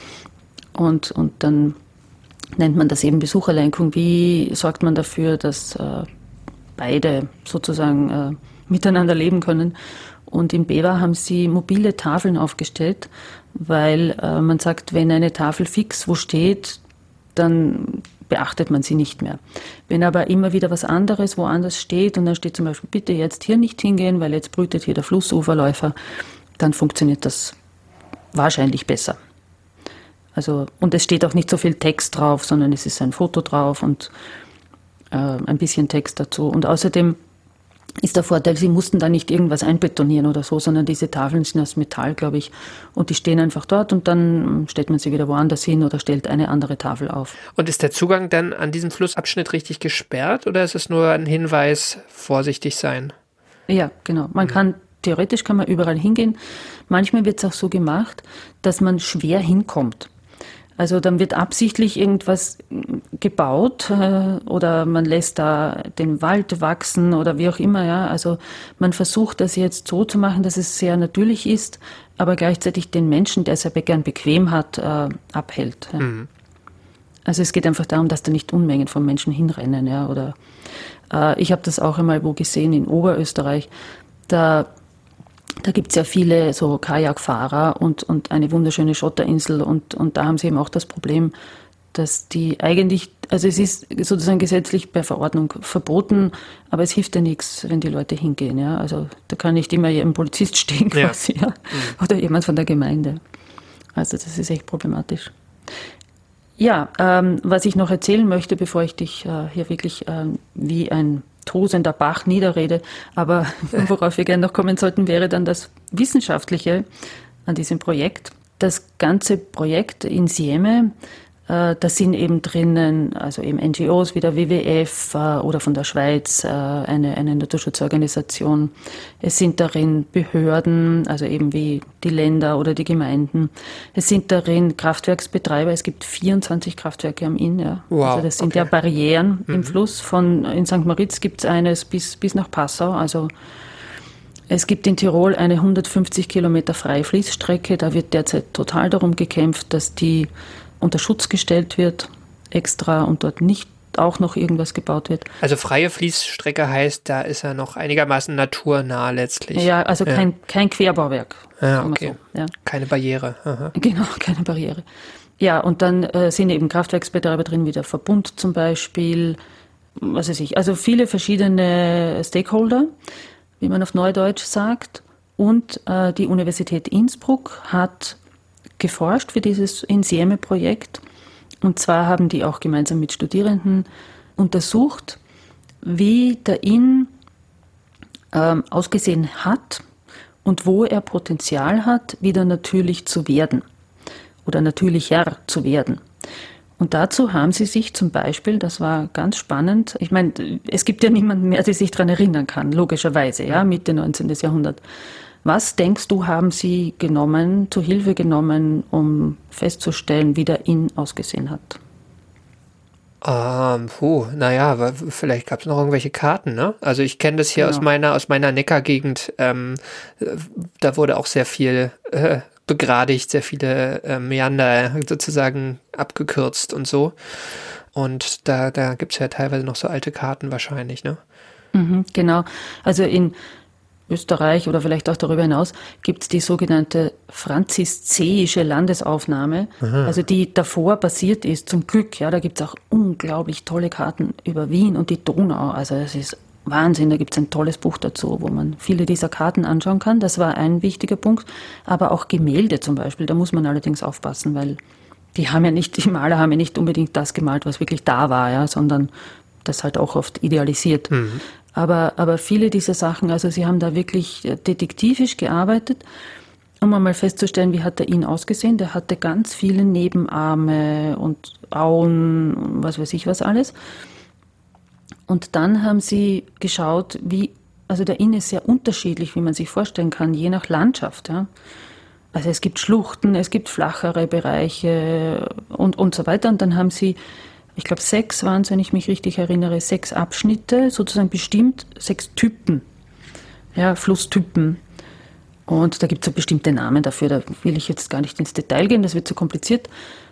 Und dann nennt man das eben Besucherlenkung. Wie sorgt man dafür, dass beide sozusagen miteinander leben können? Und in Bever haben sie mobile Tafeln aufgestellt, weil man sagt, wenn eine Tafel fix wo steht, dann beachtet man sie nicht mehr. Wenn aber immer wieder was anderes woanders steht und dann steht zum Beispiel, bitte jetzt hier nicht hingehen, weil jetzt brütet hier der Flussuferläufer, dann funktioniert das wahrscheinlich besser. Also, und es steht auch nicht so viel Text drauf, sondern es ist ein Foto drauf und ein bisschen Text dazu. Und außerdem ist der Vorteil, sie mussten da nicht irgendwas einbetonieren oder so, sondern diese Tafeln sind aus Metall, glaube ich, und die stehen einfach dort und dann stellt man sie wieder woanders hin oder stellt eine andere Tafel auf. Und ist der Zugang dann an diesem Flussabschnitt richtig gesperrt oder ist es nur ein Hinweis, vorsichtig sein? Ja, genau. Theoretisch kann man überall hingehen. Manchmal wird es auch so gemacht, dass man schwer hinkommt. Also dann wird absichtlich irgendwas gebaut oder man lässt da den Wald wachsen oder wie auch immer. Ja. Also man versucht das jetzt so zu machen, dass es sehr natürlich ist, aber gleichzeitig den Menschen, der es ja gern bequem hat, abhält. Ja. Mhm. Also es geht einfach darum, dass da nicht Unmengen von Menschen hinrennen. Ja. Oder ich habe das auch einmal wo gesehen in Oberösterreich. Da gibt es ja viele so Kajakfahrer und eine wunderschöne Schotterinsel und da haben sie eben auch das Problem, dass die eigentlich, also es ist sozusagen gesetzlich per Verordnung verboten, aber es hilft ja nichts, wenn die Leute hingehen. Ja? Also da kann nicht immer ein Polizist stehen quasi, ja. Oder jemand von der Gemeinde. Also das ist echt problematisch. Ja, was ich noch erzählen möchte, bevor ich dich hier wirklich wie ein tosender Bach niederrede. Aber worauf wir gerne noch kommen sollten, wäre dann das Wissenschaftliche an diesem Projekt. Das ganze Projekt Insieme, da sind eben drinnen, also eben NGOs wie der WWF oder von der Schweiz, eine Naturschutzorganisation. Es sind darin Behörden, also eben wie die Länder oder die Gemeinden. Es sind darin Kraftwerksbetreiber. Es gibt 24 Kraftwerke am Inn. Ja. Wow, also das sind ja Barrieren im Fluss. In St. Moritz gibt es eines bis nach Passau. Also es gibt in Tirol eine 150 Kilometer Freifließstrecke. Da wird derzeit total darum gekämpft, dass die unter Schutz gestellt wird, extra, und dort nicht auch noch irgendwas gebaut wird. Also freie Fließstrecke heißt, da ist ja noch einigermaßen naturnah letztlich. Ja, also kein Querbauwerk. Ja, okay. So, ja. Keine Barriere. Aha. Genau, keine Barriere. Ja, und dann sind eben Kraftwerksbetreiber drin, wie der Verbund zum Beispiel, was weiß ich, also viele verschiedene Stakeholder, wie man auf Neudeutsch sagt. Und die Universität Innsbruck hat geforscht für dieses Insieme-Projekt. Und zwar haben die auch gemeinsam mit Studierenden untersucht, wie der Inn ausgesehen hat und wo er Potenzial hat, wieder natürlich zu werden oder natürlicher zu werden. Und dazu haben sie sich zum Beispiel, das war ganz spannend, ich meine, es gibt ja niemanden mehr, der sich daran erinnern kann, logischerweise, ja, Mitte 19. Jahrhundert. Was denkst du, haben Sie zur Hilfe genommen, festzustellen, wie der Inn ausgesehen hat? Naja, vielleicht gab es noch irgendwelche Karten, ne? Also ich kenne das hier aus meiner Neckargegend. Da wurde auch sehr viel begradigt, sehr viele Meander sozusagen abgekürzt und so. Und da gibt es ja teilweise noch so alte Karten wahrscheinlich, ne? Mhm, genau. Also in Österreich oder vielleicht auch darüber hinaus gibt es die sogenannte franziszeische Landesaufnahme, also die davor basiert ist, zum Glück. Ja, da gibt es auch unglaublich tolle Karten über Wien und die Donau. Also es ist Wahnsinn, da gibt es ein tolles Buch dazu, wo man viele dieser Karten anschauen kann. Das war ein wichtiger Punkt. Aber auch Gemälde zum Beispiel, da muss man allerdings aufpassen, weil die Maler haben ja nicht unbedingt das gemalt, was wirklich da war, ja, sondern das halt auch oft idealisiert. Mhm. Aber viele dieser Sachen, also sie haben da wirklich detektivisch gearbeitet, um einmal festzustellen, wie hat der Inn ausgesehen. Der hatte ganz viele Nebenarme und Auen, was weiß ich was alles. Und dann haben sie geschaut, also der Inn ist sehr unterschiedlich, wie man sich vorstellen kann, je nach Landschaft. Ja. Also es gibt Schluchten, es gibt flachere Bereiche und so weiter. Und dann haben sie, ich glaube 6 waren es, wenn ich mich richtig erinnere, 6 Abschnitte, sozusagen bestimmt 6 Typen, ja, Flusstypen. Und da gibt es so bestimmte Namen dafür, da will ich jetzt gar nicht ins Detail gehen, das wird zu kompliziert.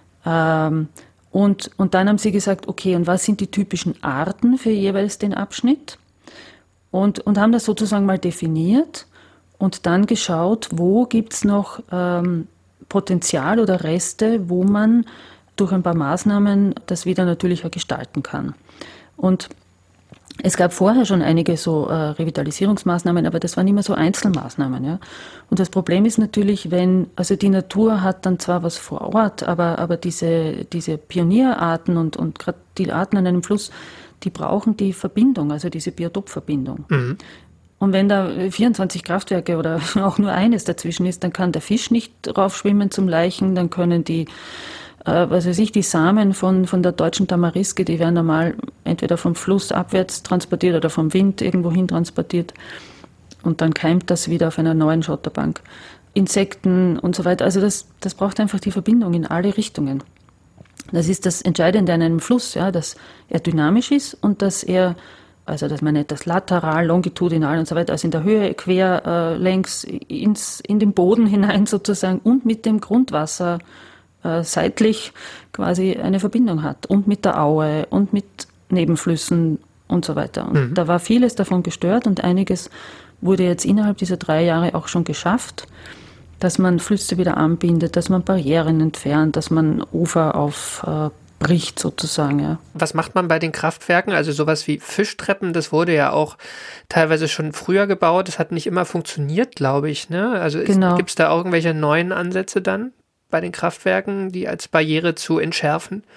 Und dann haben sie gesagt, okay, und was sind die typischen Arten für jeweils den Abschnitt? Und haben das sozusagen mal definiert und dann geschaut, wo gibt es noch Potenzial oder Reste, wo man durch ein paar Maßnahmen das wieder natürlicher gestalten kann. Und es gab vorher schon einige so Revitalisierungsmaßnahmen, aber das waren immer so Einzelmaßnahmen. Ja. Und das Problem ist natürlich, also die Natur hat dann zwar was vor Ort, aber diese Pionierarten und gerade die Arten an einem Fluss, die brauchen die Verbindung, also diese Biotopverbindung. Mhm. Und wenn da 24 Kraftwerke oder auch nur eines dazwischen ist, dann kann der Fisch nicht raufschwimmen zum Laichen, dann können die die Samen von der deutschen Tamariske, die werden normal entweder vom Fluss abwärts transportiert oder vom Wind irgendwo hin transportiert und dann keimt das wieder auf einer neuen Schotterbank. Insekten und so weiter, also das braucht einfach die Verbindung in alle Richtungen. Das ist das Entscheidende an einem Fluss, ja, dass er dynamisch ist und dass man nennt das lateral, longitudinal und so weiter, also in der Höhe, quer, längs, in den Boden hinein sozusagen und mit dem Grundwasser seitlich quasi eine Verbindung hat und mit der Aue und mit Nebenflüssen und so weiter. Und da war vieles davon gestört und einiges wurde jetzt innerhalb dieser 3 Jahre auch schon geschafft, dass man Flüsse wieder anbindet, dass man Barrieren entfernt, dass man Ufer aufbricht sozusagen. Ja. Was macht man bei den Kraftwerken? Also sowas wie Fischtreppen, das wurde ja auch teilweise schon früher gebaut. Das hat nicht immer funktioniert, glaube ich. Ne? Also genau. Gibt es da irgendwelche neuen Ansätze dann bei den Kraftwerken, die als Barriere zu entschärfen?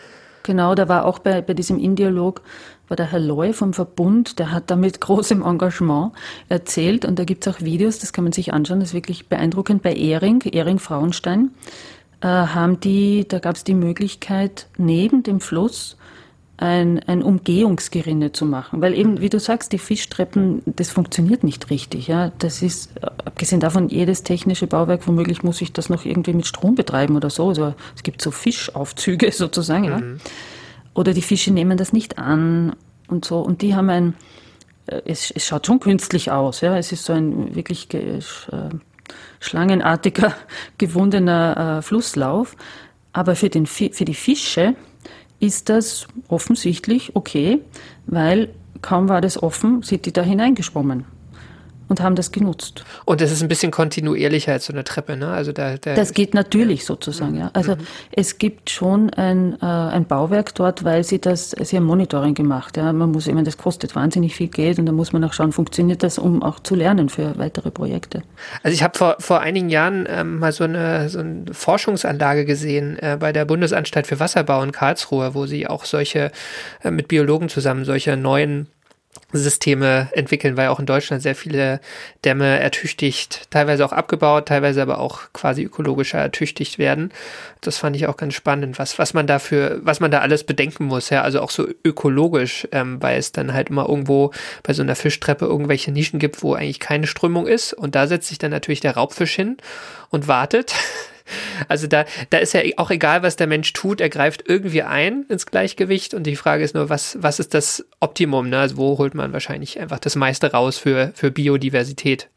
Genau, da war auch bei diesem Indialog, war der Herr Loy vom Verbund, der hat da mit großem Engagement erzählt und da gibt es auch Videos, das kann man sich anschauen, das ist wirklich beeindruckend. Bei Ehring Frauenstein, da gab es die Möglichkeit, neben dem Fluss ein Umgehungsgerinne zu machen. Weil eben, wie du sagst, die Fischtreppen, das funktioniert nicht richtig. Ja? Das ist, abgesehen davon, jedes technische Bauwerk, womöglich muss ich das noch irgendwie mit Strom betreiben oder so. Also, es gibt so Fischaufzüge sozusagen. Ja? Oder die Fische nehmen das nicht an und so. Und die haben es schaut schon künstlich aus. Ja? Es ist so ein wirklich schlangenartiger, gewundener Flusslauf. Aber für die Fische ist das offensichtlich okay, weil kaum war das offen, sind die da hineingeschwommen und haben das genutzt. Und das ist ein bisschen kontinuierlicher als so eine Treppe, ne? Also das geht natürlich sozusagen, ja. Also es gibt schon ein Bauwerk dort, weil sie haben Monitoring gemacht, ja. Das kostet wahnsinnig viel Geld und da muss man auch schauen, funktioniert das, um auch zu lernen für weitere Projekte. Also ich habe vor einigen Jahren mal so eine Forschungsanlage gesehen bei der Bundesanstalt für Wasserbau in Karlsruhe, wo sie auch solche mit Biologen zusammen solche neuen Systeme entwickeln, weil auch in Deutschland sehr viele Dämme ertüchtigt, teilweise auch abgebaut, teilweise aber auch quasi ökologischer ertüchtigt werden. Das fand ich auch ganz spannend, was man da alles bedenken muss, ja, also auch so ökologisch, weil es dann halt immer irgendwo bei so einer Fischtreppe irgendwelche Nischen gibt, wo eigentlich keine Strömung ist und da setzt sich dann natürlich der Raubfisch hin und wartet. Also da ist ja auch egal, was der Mensch tut, er greift irgendwie ein ins Gleichgewicht und die Frage ist nur, was ist das Optimum, ne? Also wo holt man wahrscheinlich einfach das meiste raus für Biodiversität?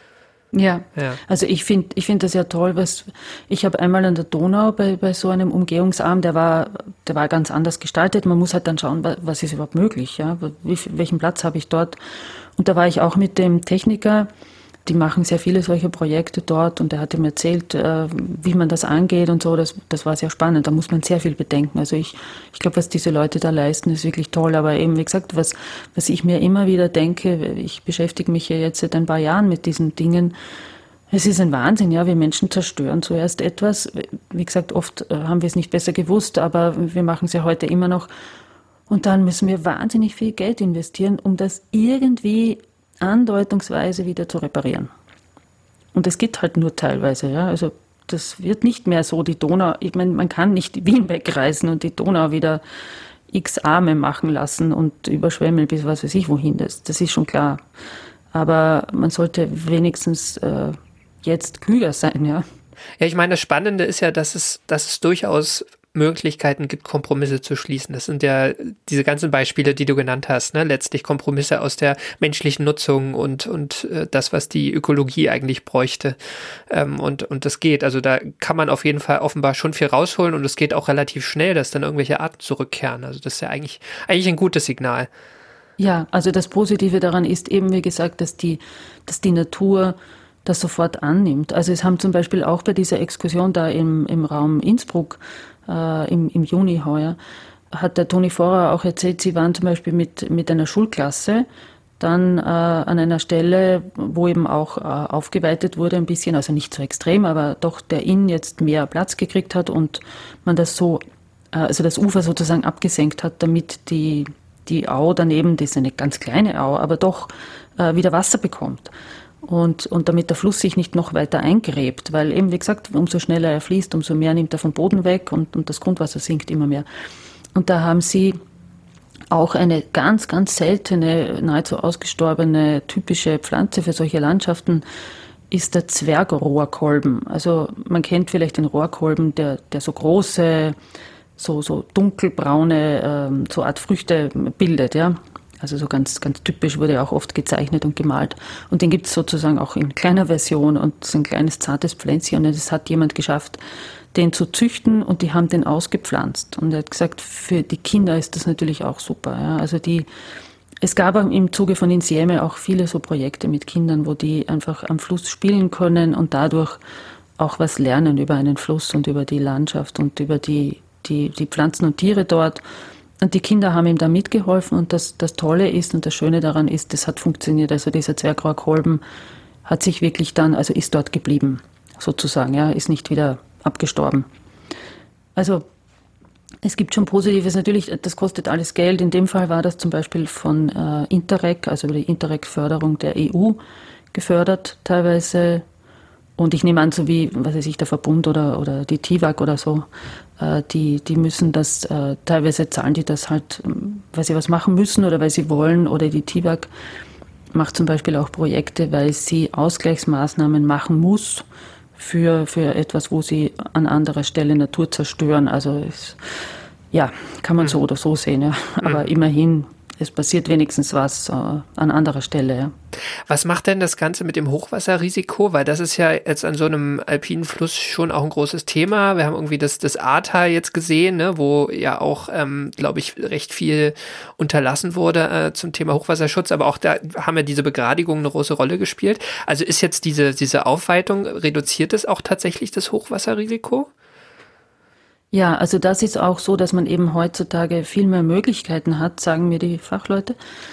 Ja, also ich finde das ja toll, ich habe einmal an der Donau bei so einem Umgehungsarm, der war ganz anders gestaltet, man muss halt dann schauen, was ist überhaupt möglich, ja, welchen Platz habe ich dort und da war ich auch mit dem Techniker. Die machen sehr viele solche Projekte dort und er hat ihm erzählt, wie man das angeht und so. Das war sehr spannend. Da muss man sehr viel bedenken. Also ich glaube, was diese Leute da leisten, ist wirklich toll. Aber eben, wie gesagt, was ich mir immer wieder denke, ich beschäftige mich ja jetzt seit ein paar Jahren mit diesen Dingen. Es ist ein Wahnsinn, ja. Wir Menschen zerstören zuerst etwas. Wie gesagt, oft haben wir es nicht besser gewusst, aber wir machen es ja heute immer noch. Und dann müssen wir wahnsinnig viel Geld investieren, um das irgendwie andeutungsweise wieder zu reparieren. Und das geht halt nur teilweise, ja. Also das wird nicht mehr so die Donau, ich meine, man kann nicht Wien wegreißen und die Donau wieder x Arme machen lassen und überschwemmen bis was weiß ich wohin. Das ist schon klar. Aber man sollte wenigstens jetzt klüger sein, ja. Ja, ich meine, das Spannende ist ja, dass es durchaus Möglichkeiten gibt, Kompromisse zu schließen. Das sind ja diese ganzen Beispiele, die du genannt hast, ne? Letztlich Kompromisse aus der menschlichen Nutzung und das, was die Ökologie eigentlich bräuchte. Und das geht. Also da kann man auf jeden Fall offenbar schon viel rausholen und es geht auch relativ schnell, dass dann irgendwelche Arten zurückkehren. Also das ist ja eigentlich ein gutes Signal. Ja, also das Positive daran ist eben, wie gesagt, dass die Natur das sofort annimmt. Also es haben zum Beispiel auch bei dieser Exkursion da im Raum Innsbruck im Juni heuer, hat der Toni Vorer auch erzählt, sie waren zum Beispiel mit einer Schulklasse dann an einer Stelle, wo eben auch aufgeweitet wurde ein bisschen, also nicht so extrem, aber doch der Inn jetzt mehr Platz gekriegt hat und man das so, also das Ufer sozusagen abgesenkt hat, damit die Au daneben, das ist eine ganz kleine Au, aber doch wieder Wasser bekommt. Und damit der Fluss sich nicht noch weiter eingräbt, weil eben, wie gesagt, umso schneller er fließt, umso mehr nimmt er vom Boden weg und das Grundwasser sinkt immer mehr. Und da haben sie auch eine ganz, ganz seltene, nahezu ausgestorbene, typische Pflanze für solche Landschaften, ist der Zwergrohrkolben. Also man kennt vielleicht den Rohrkolben, der so große, so dunkelbraune, so Art Früchte bildet, ja. Also so ganz, ganz typisch, wurde auch oft gezeichnet und gemalt. Und den gibt es sozusagen auch in kleiner Version und so ein kleines, zartes Pflänzchen. Und es hat jemand geschafft, den zu züchten und die haben den ausgepflanzt. Und er hat gesagt, für die Kinder ist das natürlich auch super. Ja. Also es gab im Zuge von Insieme auch viele so Projekte mit Kindern, wo die einfach am Fluss spielen können und dadurch auch was lernen über einen Fluss und über die Landschaft und über die Pflanzen und Tiere dort. Und die Kinder haben ihm da mitgeholfen und das Tolle ist und das Schöne daran ist, das hat funktioniert. Also dieser Zwergrohrkolben hat sich wirklich dann, also ist dort geblieben, sozusagen, ja, ist nicht wieder abgestorben. Also Es gibt schon Positives, natürlich, das kostet alles Geld. In dem Fall war das zum Beispiel von Interreg, also über die Interreg-Förderung der EU gefördert teilweise. Und ich nehme an, so wie, was weiß ich, der Verbund oder die TIWAG oder so, die müssen das, teilweise zahlen die das halt, weil sie was machen müssen oder weil sie wollen. Oder die TIWAG macht zum Beispiel auch Projekte, weil sie Ausgleichsmaßnahmen machen muss für etwas, wo sie an anderer Stelle Natur zerstören. Also kann man so oder so sehen. Ja. Aber immerhin, es passiert wenigstens was an anderer Stelle. Ja. Was macht denn das Ganze mit dem Hochwasserrisiko? Weil das ist ja jetzt an so einem alpinen Fluss schon auch ein großes Thema. Wir haben irgendwie das Ahrtal jetzt gesehen, ne, wo ja auch, glaube ich, recht viel unterlassen wurde zum Thema Hochwasserschutz. Aber auch da haben ja diese Begradigungen eine große Rolle gespielt. Also ist jetzt diese Aufweitung, reduziert es auch tatsächlich das Hochwasserrisiko? Ja, also das ist auch so, dass man eben heutzutage viel mehr Möglichkeiten hat, sagen mir die Fachleute,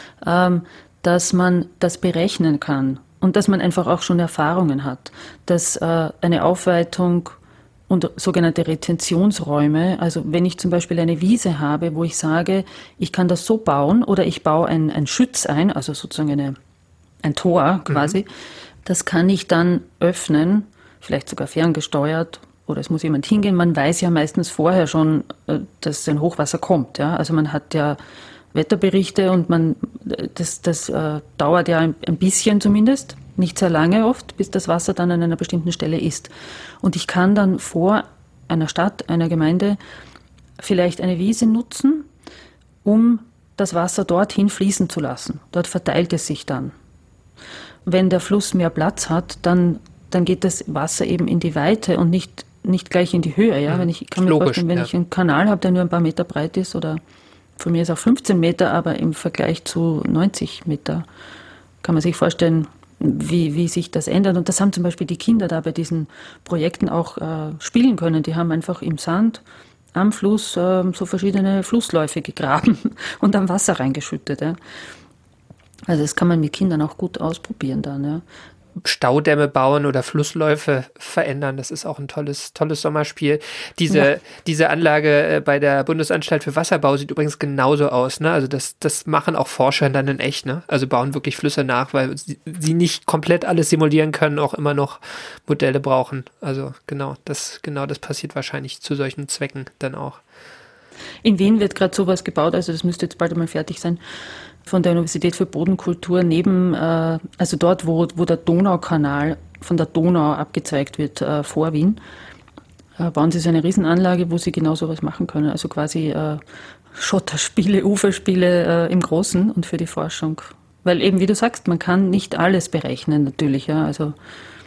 dass man das berechnen kann und dass man einfach auch schon Erfahrungen hat, dass eine Aufweitung und sogenannte Retentionsräume, also wenn ich zum Beispiel eine Wiese habe, wo ich sage, ich kann das so bauen oder ich baue ein Schütz ein, also sozusagen ein Tor quasi, das kann ich dann öffnen, vielleicht sogar ferngesteuert. Oder es muss jemand hingehen. Man weiß ja meistens vorher schon, dass ein Hochwasser kommt. Ja? Also man hat ja Wetterberichte und das dauert ja ein bisschen zumindest, nicht sehr lange oft, bis das Wasser dann an einer bestimmten Stelle ist. Und ich kann dann vor einer Stadt, einer Gemeinde vielleicht eine Wiese nutzen, um das Wasser dorthin fließen zu lassen. Dort verteilt es sich dann. Wenn der Fluss mehr Platz hat, dann geht das Wasser eben in die Weite und nicht gleich in die Höhe. Ja? Ich kann mir vorstellen, wenn ich einen Kanal habe, der nur ein paar Meter breit ist oder von mir ist auch 15 Meter, aber im Vergleich zu 90 Meter kann man sich vorstellen, wie sich das ändert. Und das haben zum Beispiel die Kinder da bei diesen Projekten auch spielen können. Die haben einfach im Sand am Fluss so verschiedene Flussläufe gegraben und dann Wasser reingeschüttet. Ja? Also das kann man mit Kindern auch gut ausprobieren dann, ja. Staudämme bauen oder Flussläufe verändern. Das ist auch ein tolles Sommerspiel. Diese Anlage bei der Bundesanstalt für Wasserbau sieht übrigens genauso aus. Ne? Also das machen auch Forscher dann in echt. Ne? Also bauen wirklich Flüsse nach, weil sie nicht komplett alles simulieren können, auch immer noch Modelle brauchen. Also genau das passiert wahrscheinlich zu solchen Zwecken dann auch. In Wien wird gerade sowas gebaut, also das müsste jetzt bald einmal fertig sein, von der Universität für Bodenkultur also dort, wo der Donaukanal von der Donau abgezweigt wird, vor Wien, bauen sie so eine Riesenanlage, wo sie genau sowas machen können. Also quasi Schotterspiele, Uferspiele im Großen und für die Forschung. Weil eben, wie du sagst, man kann nicht alles berechnen natürlich. Ja. Also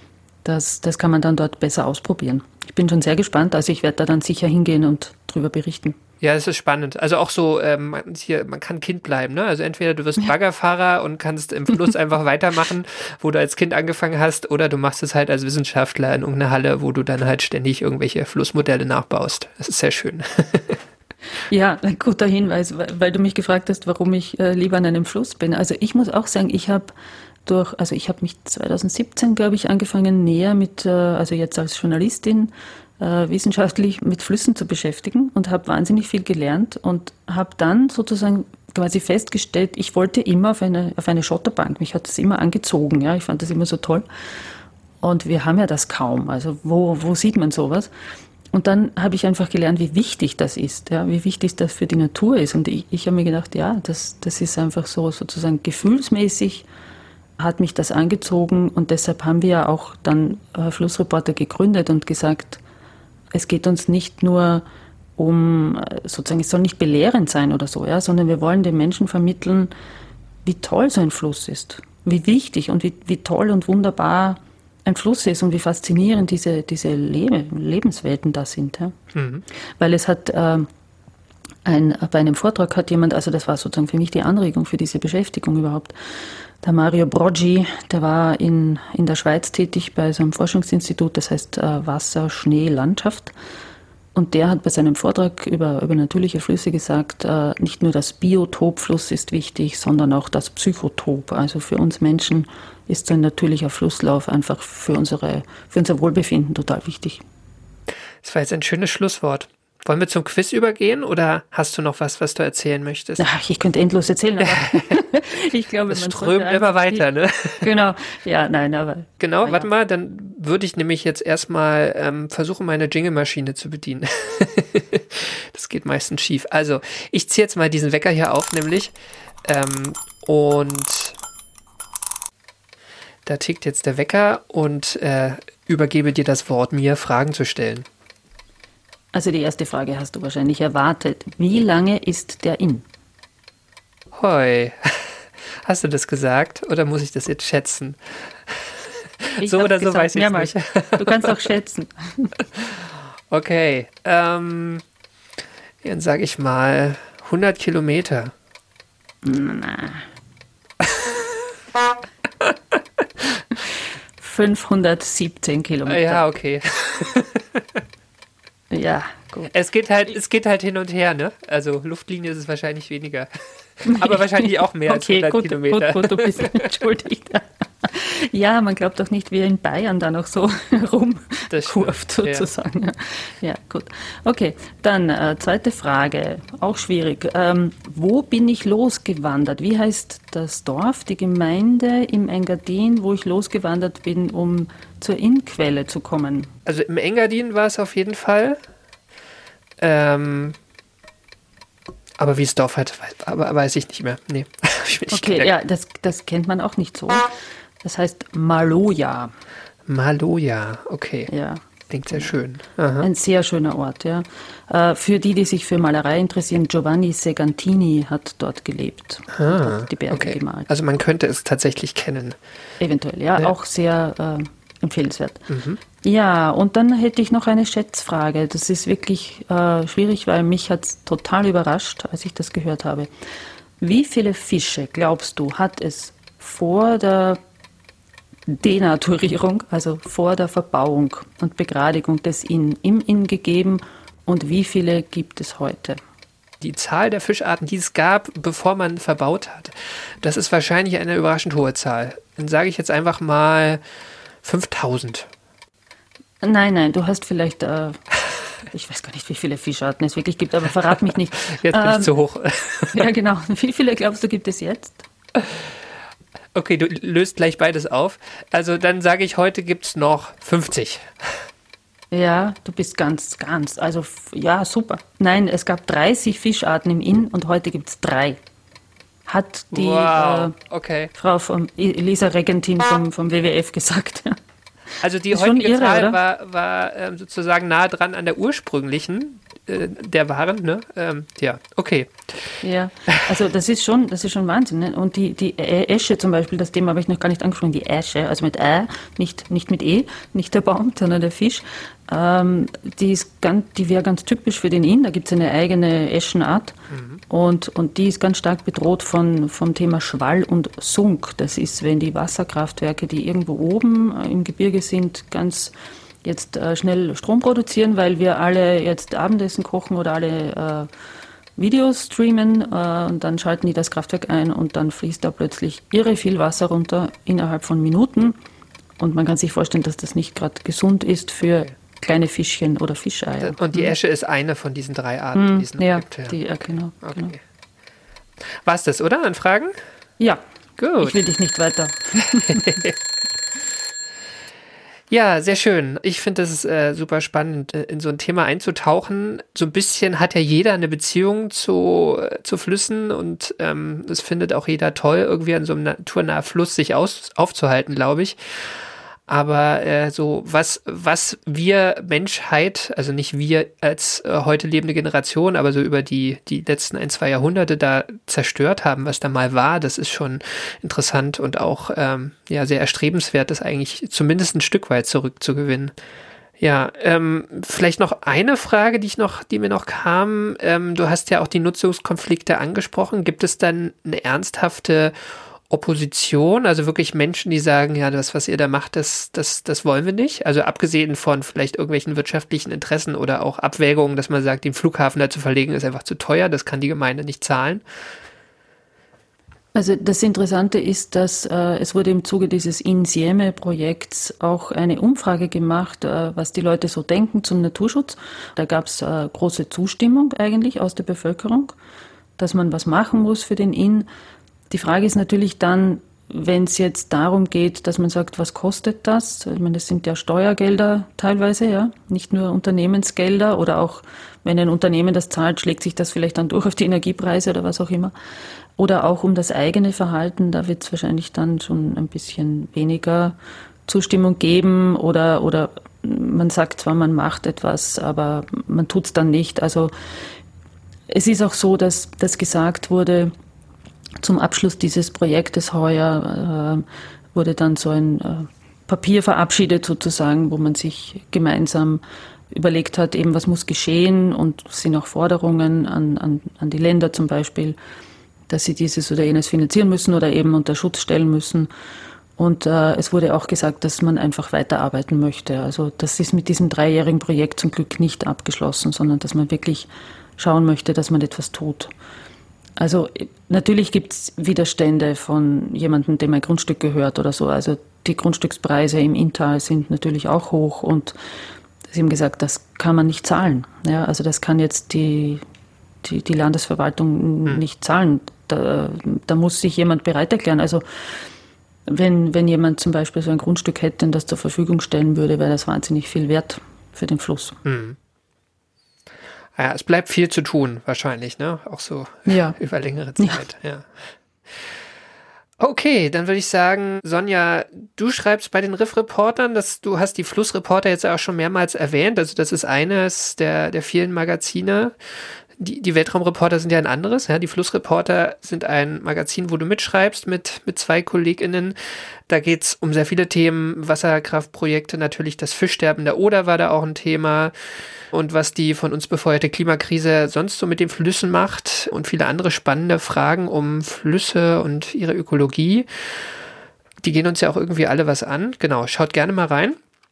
das kann man dann dort besser ausprobieren. Ich bin schon sehr gespannt, also ich werde da dann sicher hingehen und drüber berichten. Ja, das ist spannend. Also auch so, man kann Kind bleiben, ne? Also entweder du wirst Baggerfahrer und kannst im Fluss einfach weitermachen, wo du als Kind angefangen hast, oder du machst es halt als Wissenschaftler in irgendeiner Halle, wo du dann halt ständig irgendwelche Flussmodelle nachbaust. Das ist sehr schön. Ja, ein guter Hinweis, weil du mich gefragt hast, warum ich lieber an einem Fluss bin. Also ich muss auch sagen, ich habe mich 2017, glaube ich, angefangen, näher also jetzt als Journalistin, wissenschaftlich mit Flüssen zu beschäftigen und habe wahnsinnig viel gelernt und habe dann sozusagen quasi festgestellt, ich wollte immer auf eine Schotterbank. Mich hat das immer angezogen, ja, ich fand das immer so toll. Und wir haben ja das kaum, also wo sieht man sowas? Und dann habe ich einfach gelernt, wie wichtig das ist, ja, wie wichtig das für die Natur ist. Und ich habe mir gedacht, ja, das ist einfach so sozusagen gefühlsmäßig hat mich das angezogen und deshalb haben wir ja auch dann Flussreporter gegründet und gesagt, es geht uns nicht nur um, sozusagen, es soll nicht belehrend sein oder so, ja, sondern wir wollen den Menschen vermitteln, wie toll so ein Fluss ist, wie wichtig und wie toll und wunderbar ein Fluss ist und wie faszinierend diese Lebenswelten da sind. Ja. Mhm. Weil es hat bei einem Vortrag hat jemand, also das war sozusagen für mich die Anregung für diese Beschäftigung überhaupt, der Mario Broggi, der war in der Schweiz tätig bei so einem Forschungsinstitut, das heißt Wasser, Schnee, Landschaft. Und der hat bei seinem Vortrag über natürliche Flüsse gesagt, nicht nur das Biotop Fluss ist wichtig, sondern auch das Psychotop. Also für uns Menschen ist so ein natürlicher Flusslauf einfach für unser Wohlbefinden total wichtig. Das war jetzt ein schönes Schlusswort. Wollen wir zum Quiz übergehen oder hast du noch was du erzählen möchtest? Ach, ich könnte endlos erzählen, aber ich glaube, es strömt immer weiter, ne? Genau, ja, nein, aber... Genau, warte mal, dann würde ich nämlich jetzt erstmal versuchen, meine Jingle-Maschine zu bedienen. Das geht meistens schief. Also, ich ziehe jetzt mal diesen Wecker hier auf, nämlich, und da tickt jetzt der Wecker und übergebe dir das Wort, mir Fragen zu stellen. Also die erste Frage hast du wahrscheinlich erwartet. Wie lange ist der in? Hoi. Hast du das gesagt oder muss ich das jetzt schätzen? Ich so oder so weiß ich es nicht. Du kannst auch schätzen. Okay. Dann sage ich mal 100 Kilometer. Na. 517 Kilometer. Ja, okay. Ja, gut. Es geht halt hin und her, ne? Also Luftlinie ist es wahrscheinlich weniger. Aber wahrscheinlich auch mehr als 100 Kilometer. Gut, du bist entschuldigt. Ja, man glaubt doch nicht, wie er in Bayern da noch so rumkurft sozusagen. Ja, gut. Okay, dann zweite Frage, auch schwierig. Wo bin ich losgewandert? Wie heißt das Dorf, die Gemeinde im Engadin, wo ich losgewandert bin, um zur Innquelle zu kommen? Also im Engadin war es auf jeden Fall. Aber wie es Dorf hat, weiß ich nicht mehr. Nee, hab ich mir nicht gemerkt. Ja, das kennt man auch nicht so. Das heißt Maloja. Maloja, okay. Ja. Klingt sehr schön. Aha. Ein sehr schöner Ort, ja. Für die sich für Malerei interessieren, Giovanni Segantini hat dort gelebt. Hat die Berge gemalt. Also man könnte es tatsächlich kennen. Eventuell, ja. Auch sehr empfehlenswert. Mhm. Ja, und dann hätte ich noch eine Schätzfrage. Das ist wirklich schwierig, weil mich hat es total überrascht, als ich das gehört habe. Wie viele Fische, glaubst du, hat es vor der Denaturierung, also vor der Verbauung und Begradigung des Inn im Inn gegeben und wie viele gibt es heute? Die Zahl der Fischarten, die es gab, bevor man verbaut hat, das ist wahrscheinlich eine überraschend hohe Zahl. Dann sage ich jetzt einfach mal 5000. Nein, du hast vielleicht, ich weiß gar nicht, wie viele Fischarten es wirklich gibt, aber verrat mich nicht. Jetzt bin ich zu hoch. Ja, genau. Wie viele glaubst du, gibt es jetzt? Okay, du löst gleich beides auf. Also dann sage ich, heute gibt es noch 50. Ja, du bist ganz, also ja, super. Nein, es gab 30 Fischarten im Inn und heute gibt es 3. Hat die Frau vom Elisa Regentin vom WWF gesagt. Also die heutige Zahl war sozusagen nah dran an der ursprünglichen der Waren, ne? Ja, okay. Ja, also das ist schon Wahnsinn. Ne? Und die Esche zum Beispiel, das Thema habe ich noch gar nicht angesprochen, die Esche, also mit Ä, nicht mit E, nicht der Baum, sondern der Fisch, die wäre ganz typisch für den Inn, da gibt es eine eigene Eschenart und die ist ganz stark bedroht vom Thema Schwall und Sunk. Das ist, wenn die Wasserkraftwerke, die irgendwo oben im Gebirge sind, ganz jetzt schnell Strom produzieren, weil wir alle jetzt Abendessen kochen oder alle Videos streamen und dann schalten die das Kraftwerk ein und dann fließt da plötzlich irre viel Wasser runter innerhalb von Minuten und man kann sich vorstellen, dass das nicht gerade gesund ist für kleine Fischchen oder Fischeier. Und die Esche ist eine von diesen 3 Arten, die es noch gibt. Ja, genau. Okay. Genau. War's das, oder? An Fragen? Ja. Gut. Ich will dich nicht weiter. Ja, sehr schön. Ich finde es super spannend, in so ein Thema einzutauchen. So ein bisschen hat ja jeder eine Beziehung zu Flüssen und es findet auch jeder toll, irgendwie an so einem naturnahen Fluss sich aufzuhalten, glaube ich. Aber so was wir Menschheit, also nicht wir als heute lebende Generation, aber so über die letzten 1-2 Jahrhunderte da zerstört haben, was da mal war, das ist schon interessant und auch sehr erstrebenswert, das eigentlich zumindest ein Stück weit zurückzugewinnen. Ja, vielleicht noch eine Frage, die mir noch kam. Du hast ja auch die Nutzungskonflikte angesprochen. Gibt es dann eine ernsthafte Opposition, also wirklich Menschen, die sagen, ja, das, was ihr da macht, das wollen wir nicht. Also abgesehen von vielleicht irgendwelchen wirtschaftlichen Interessen oder auch Abwägungen, dass man sagt, den Flughafen da zu verlegen, ist einfach zu teuer, das kann die Gemeinde nicht zahlen. Also das Interessante ist, dass es wurde im Zuge dieses Insieme-Projekts auch eine Umfrage gemacht, was die Leute so denken zum Naturschutz. Da gab es große Zustimmung eigentlich aus der Bevölkerung, dass man was machen muss für den Inn. Die Frage ist natürlich dann, wenn es jetzt darum geht, dass man sagt, was kostet das? Ich meine, das sind ja Steuergelder teilweise, ja, nicht nur Unternehmensgelder, oder auch wenn ein Unternehmen das zahlt, schlägt sich das vielleicht dann durch auf die Energiepreise oder was auch immer. Oder auch um das eigene Verhalten, da wird es wahrscheinlich dann schon ein bisschen weniger Zustimmung geben, oder man sagt zwar, man macht etwas, aber man tut es dann nicht. Also es ist auch so, dass das gesagt wurde, zum Abschluss dieses Projektes heuer wurde dann so ein Papier verabschiedet sozusagen, wo man sich gemeinsam überlegt hat, eben was muss geschehen, und es sind auch Forderungen an die Länder zum Beispiel, dass sie dieses oder jenes finanzieren müssen oder eben unter Schutz stellen müssen. Und es wurde auch gesagt, dass man einfach weiterarbeiten möchte. Also das ist mit diesem 3-jährigen Projekt zum Glück nicht abgeschlossen, sondern dass man wirklich schauen möchte, dass man etwas tut. Also natürlich gibt es Widerstände von jemandem, dem ein Grundstück gehört oder so. Also die Grundstückspreise im Inntal sind natürlich auch hoch, und sie haben gesagt, das kann man nicht zahlen. Ja, also das kann jetzt die Landesverwaltung nicht zahlen. Da muss sich jemand bereit erklären. Also wenn jemand zum Beispiel so ein Grundstück hätte und das zur Verfügung stellen würde, wäre das wahnsinnig viel wert für den Fluss. Ja, es bleibt viel zu tun wahrscheinlich, ne? Auch so über längere Zeit. Ja. Okay, dann würde ich sagen, Sonja, du schreibst bei den Riff-Reportern, du hast die Flussreporter jetzt auch schon mehrmals erwähnt. Also das ist eines der vielen Magazine. Die Weltraumreporter sind ja ein anderes. Ja? Die Flussreporter sind ein Magazin, wo du mitschreibst mit 2 KollegInnen. Da geht's um sehr viele Themen, Wasserkraftprojekte, natürlich das Fischsterben der Oder war da auch ein Thema, und was die von uns befeuerte Klimakrise sonst so mit den Flüssen macht und viele andere spannende Fragen um Flüsse und ihre Ökologie. Die gehen uns ja auch irgendwie alle was an. Genau, schaut gerne mal rein.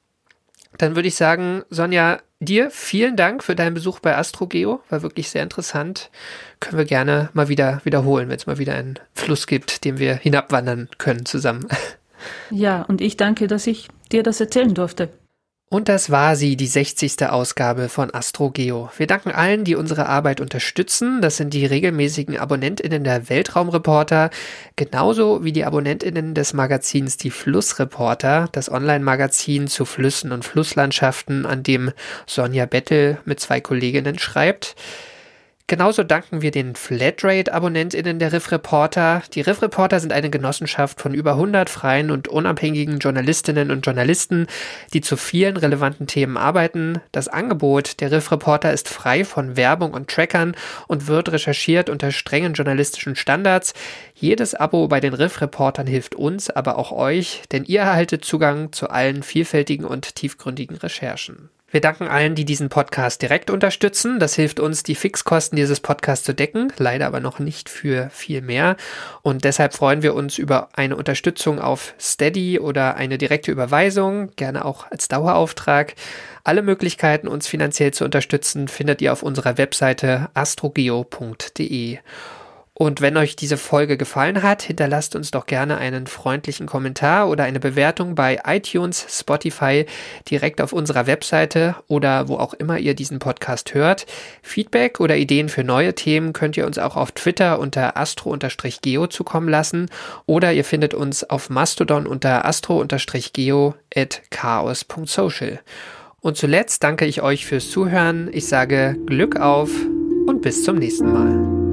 Dann würde ich sagen, Sonja, dir vielen Dank für deinen Besuch bei AstroGeo. War wirklich sehr interessant. Können wir gerne mal wieder wiederholen, wenn es mal wieder einen Fluss gibt, den wir hinabwandern können zusammen. Ja, und ich danke, dass ich dir das erzählen durfte. Und das war sie, die 60. Ausgabe von AstroGeo. Wir danken allen, die unsere Arbeit unterstützen. Das sind die regelmäßigen AbonnentInnen der Weltraumreporter, genauso wie die AbonnentInnen des Magazins Die Flussreporter, das Online-Magazin zu Flüssen und Flusslandschaften, an dem Sonja Bettel mit 2 Kolleginnen schreibt. Genauso danken wir den Flatrate-AbonnentInnen der Riff-Reporter. Die Riff-Reporter sind eine Genossenschaft von über 100 freien und unabhängigen Journalistinnen und Journalisten, die zu vielen relevanten Themen arbeiten. Das Angebot der Riff-Reporter ist frei von Werbung und Trackern und wird recherchiert unter strengen journalistischen Standards. Jedes Abo bei den Riff-Reportern hilft uns, aber auch euch, denn ihr erhaltet Zugang zu allen vielfältigen und tiefgründigen Recherchen. Wir danken allen, die diesen Podcast direkt unterstützen. Das hilft uns, die Fixkosten dieses Podcasts zu decken, leider aber noch nicht für viel mehr. Und deshalb freuen wir uns über eine Unterstützung auf Steady oder eine direkte Überweisung, gerne auch als Dauerauftrag. Alle Möglichkeiten, uns finanziell zu unterstützen, findet ihr auf unserer Webseite astrogeo.de. Und wenn euch diese Folge gefallen hat, hinterlasst uns doch gerne einen freundlichen Kommentar oder eine Bewertung bei iTunes, Spotify, direkt auf unserer Webseite oder wo auch immer ihr diesen Podcast hört. Feedback oder Ideen für neue Themen könnt ihr uns auch auf Twitter unter astro-geo zukommen lassen, oder ihr findet uns auf Mastodon unter astro-geo@chaos.social. Und zuletzt danke ich euch fürs Zuhören. Ich sage Glück auf und bis zum nächsten Mal.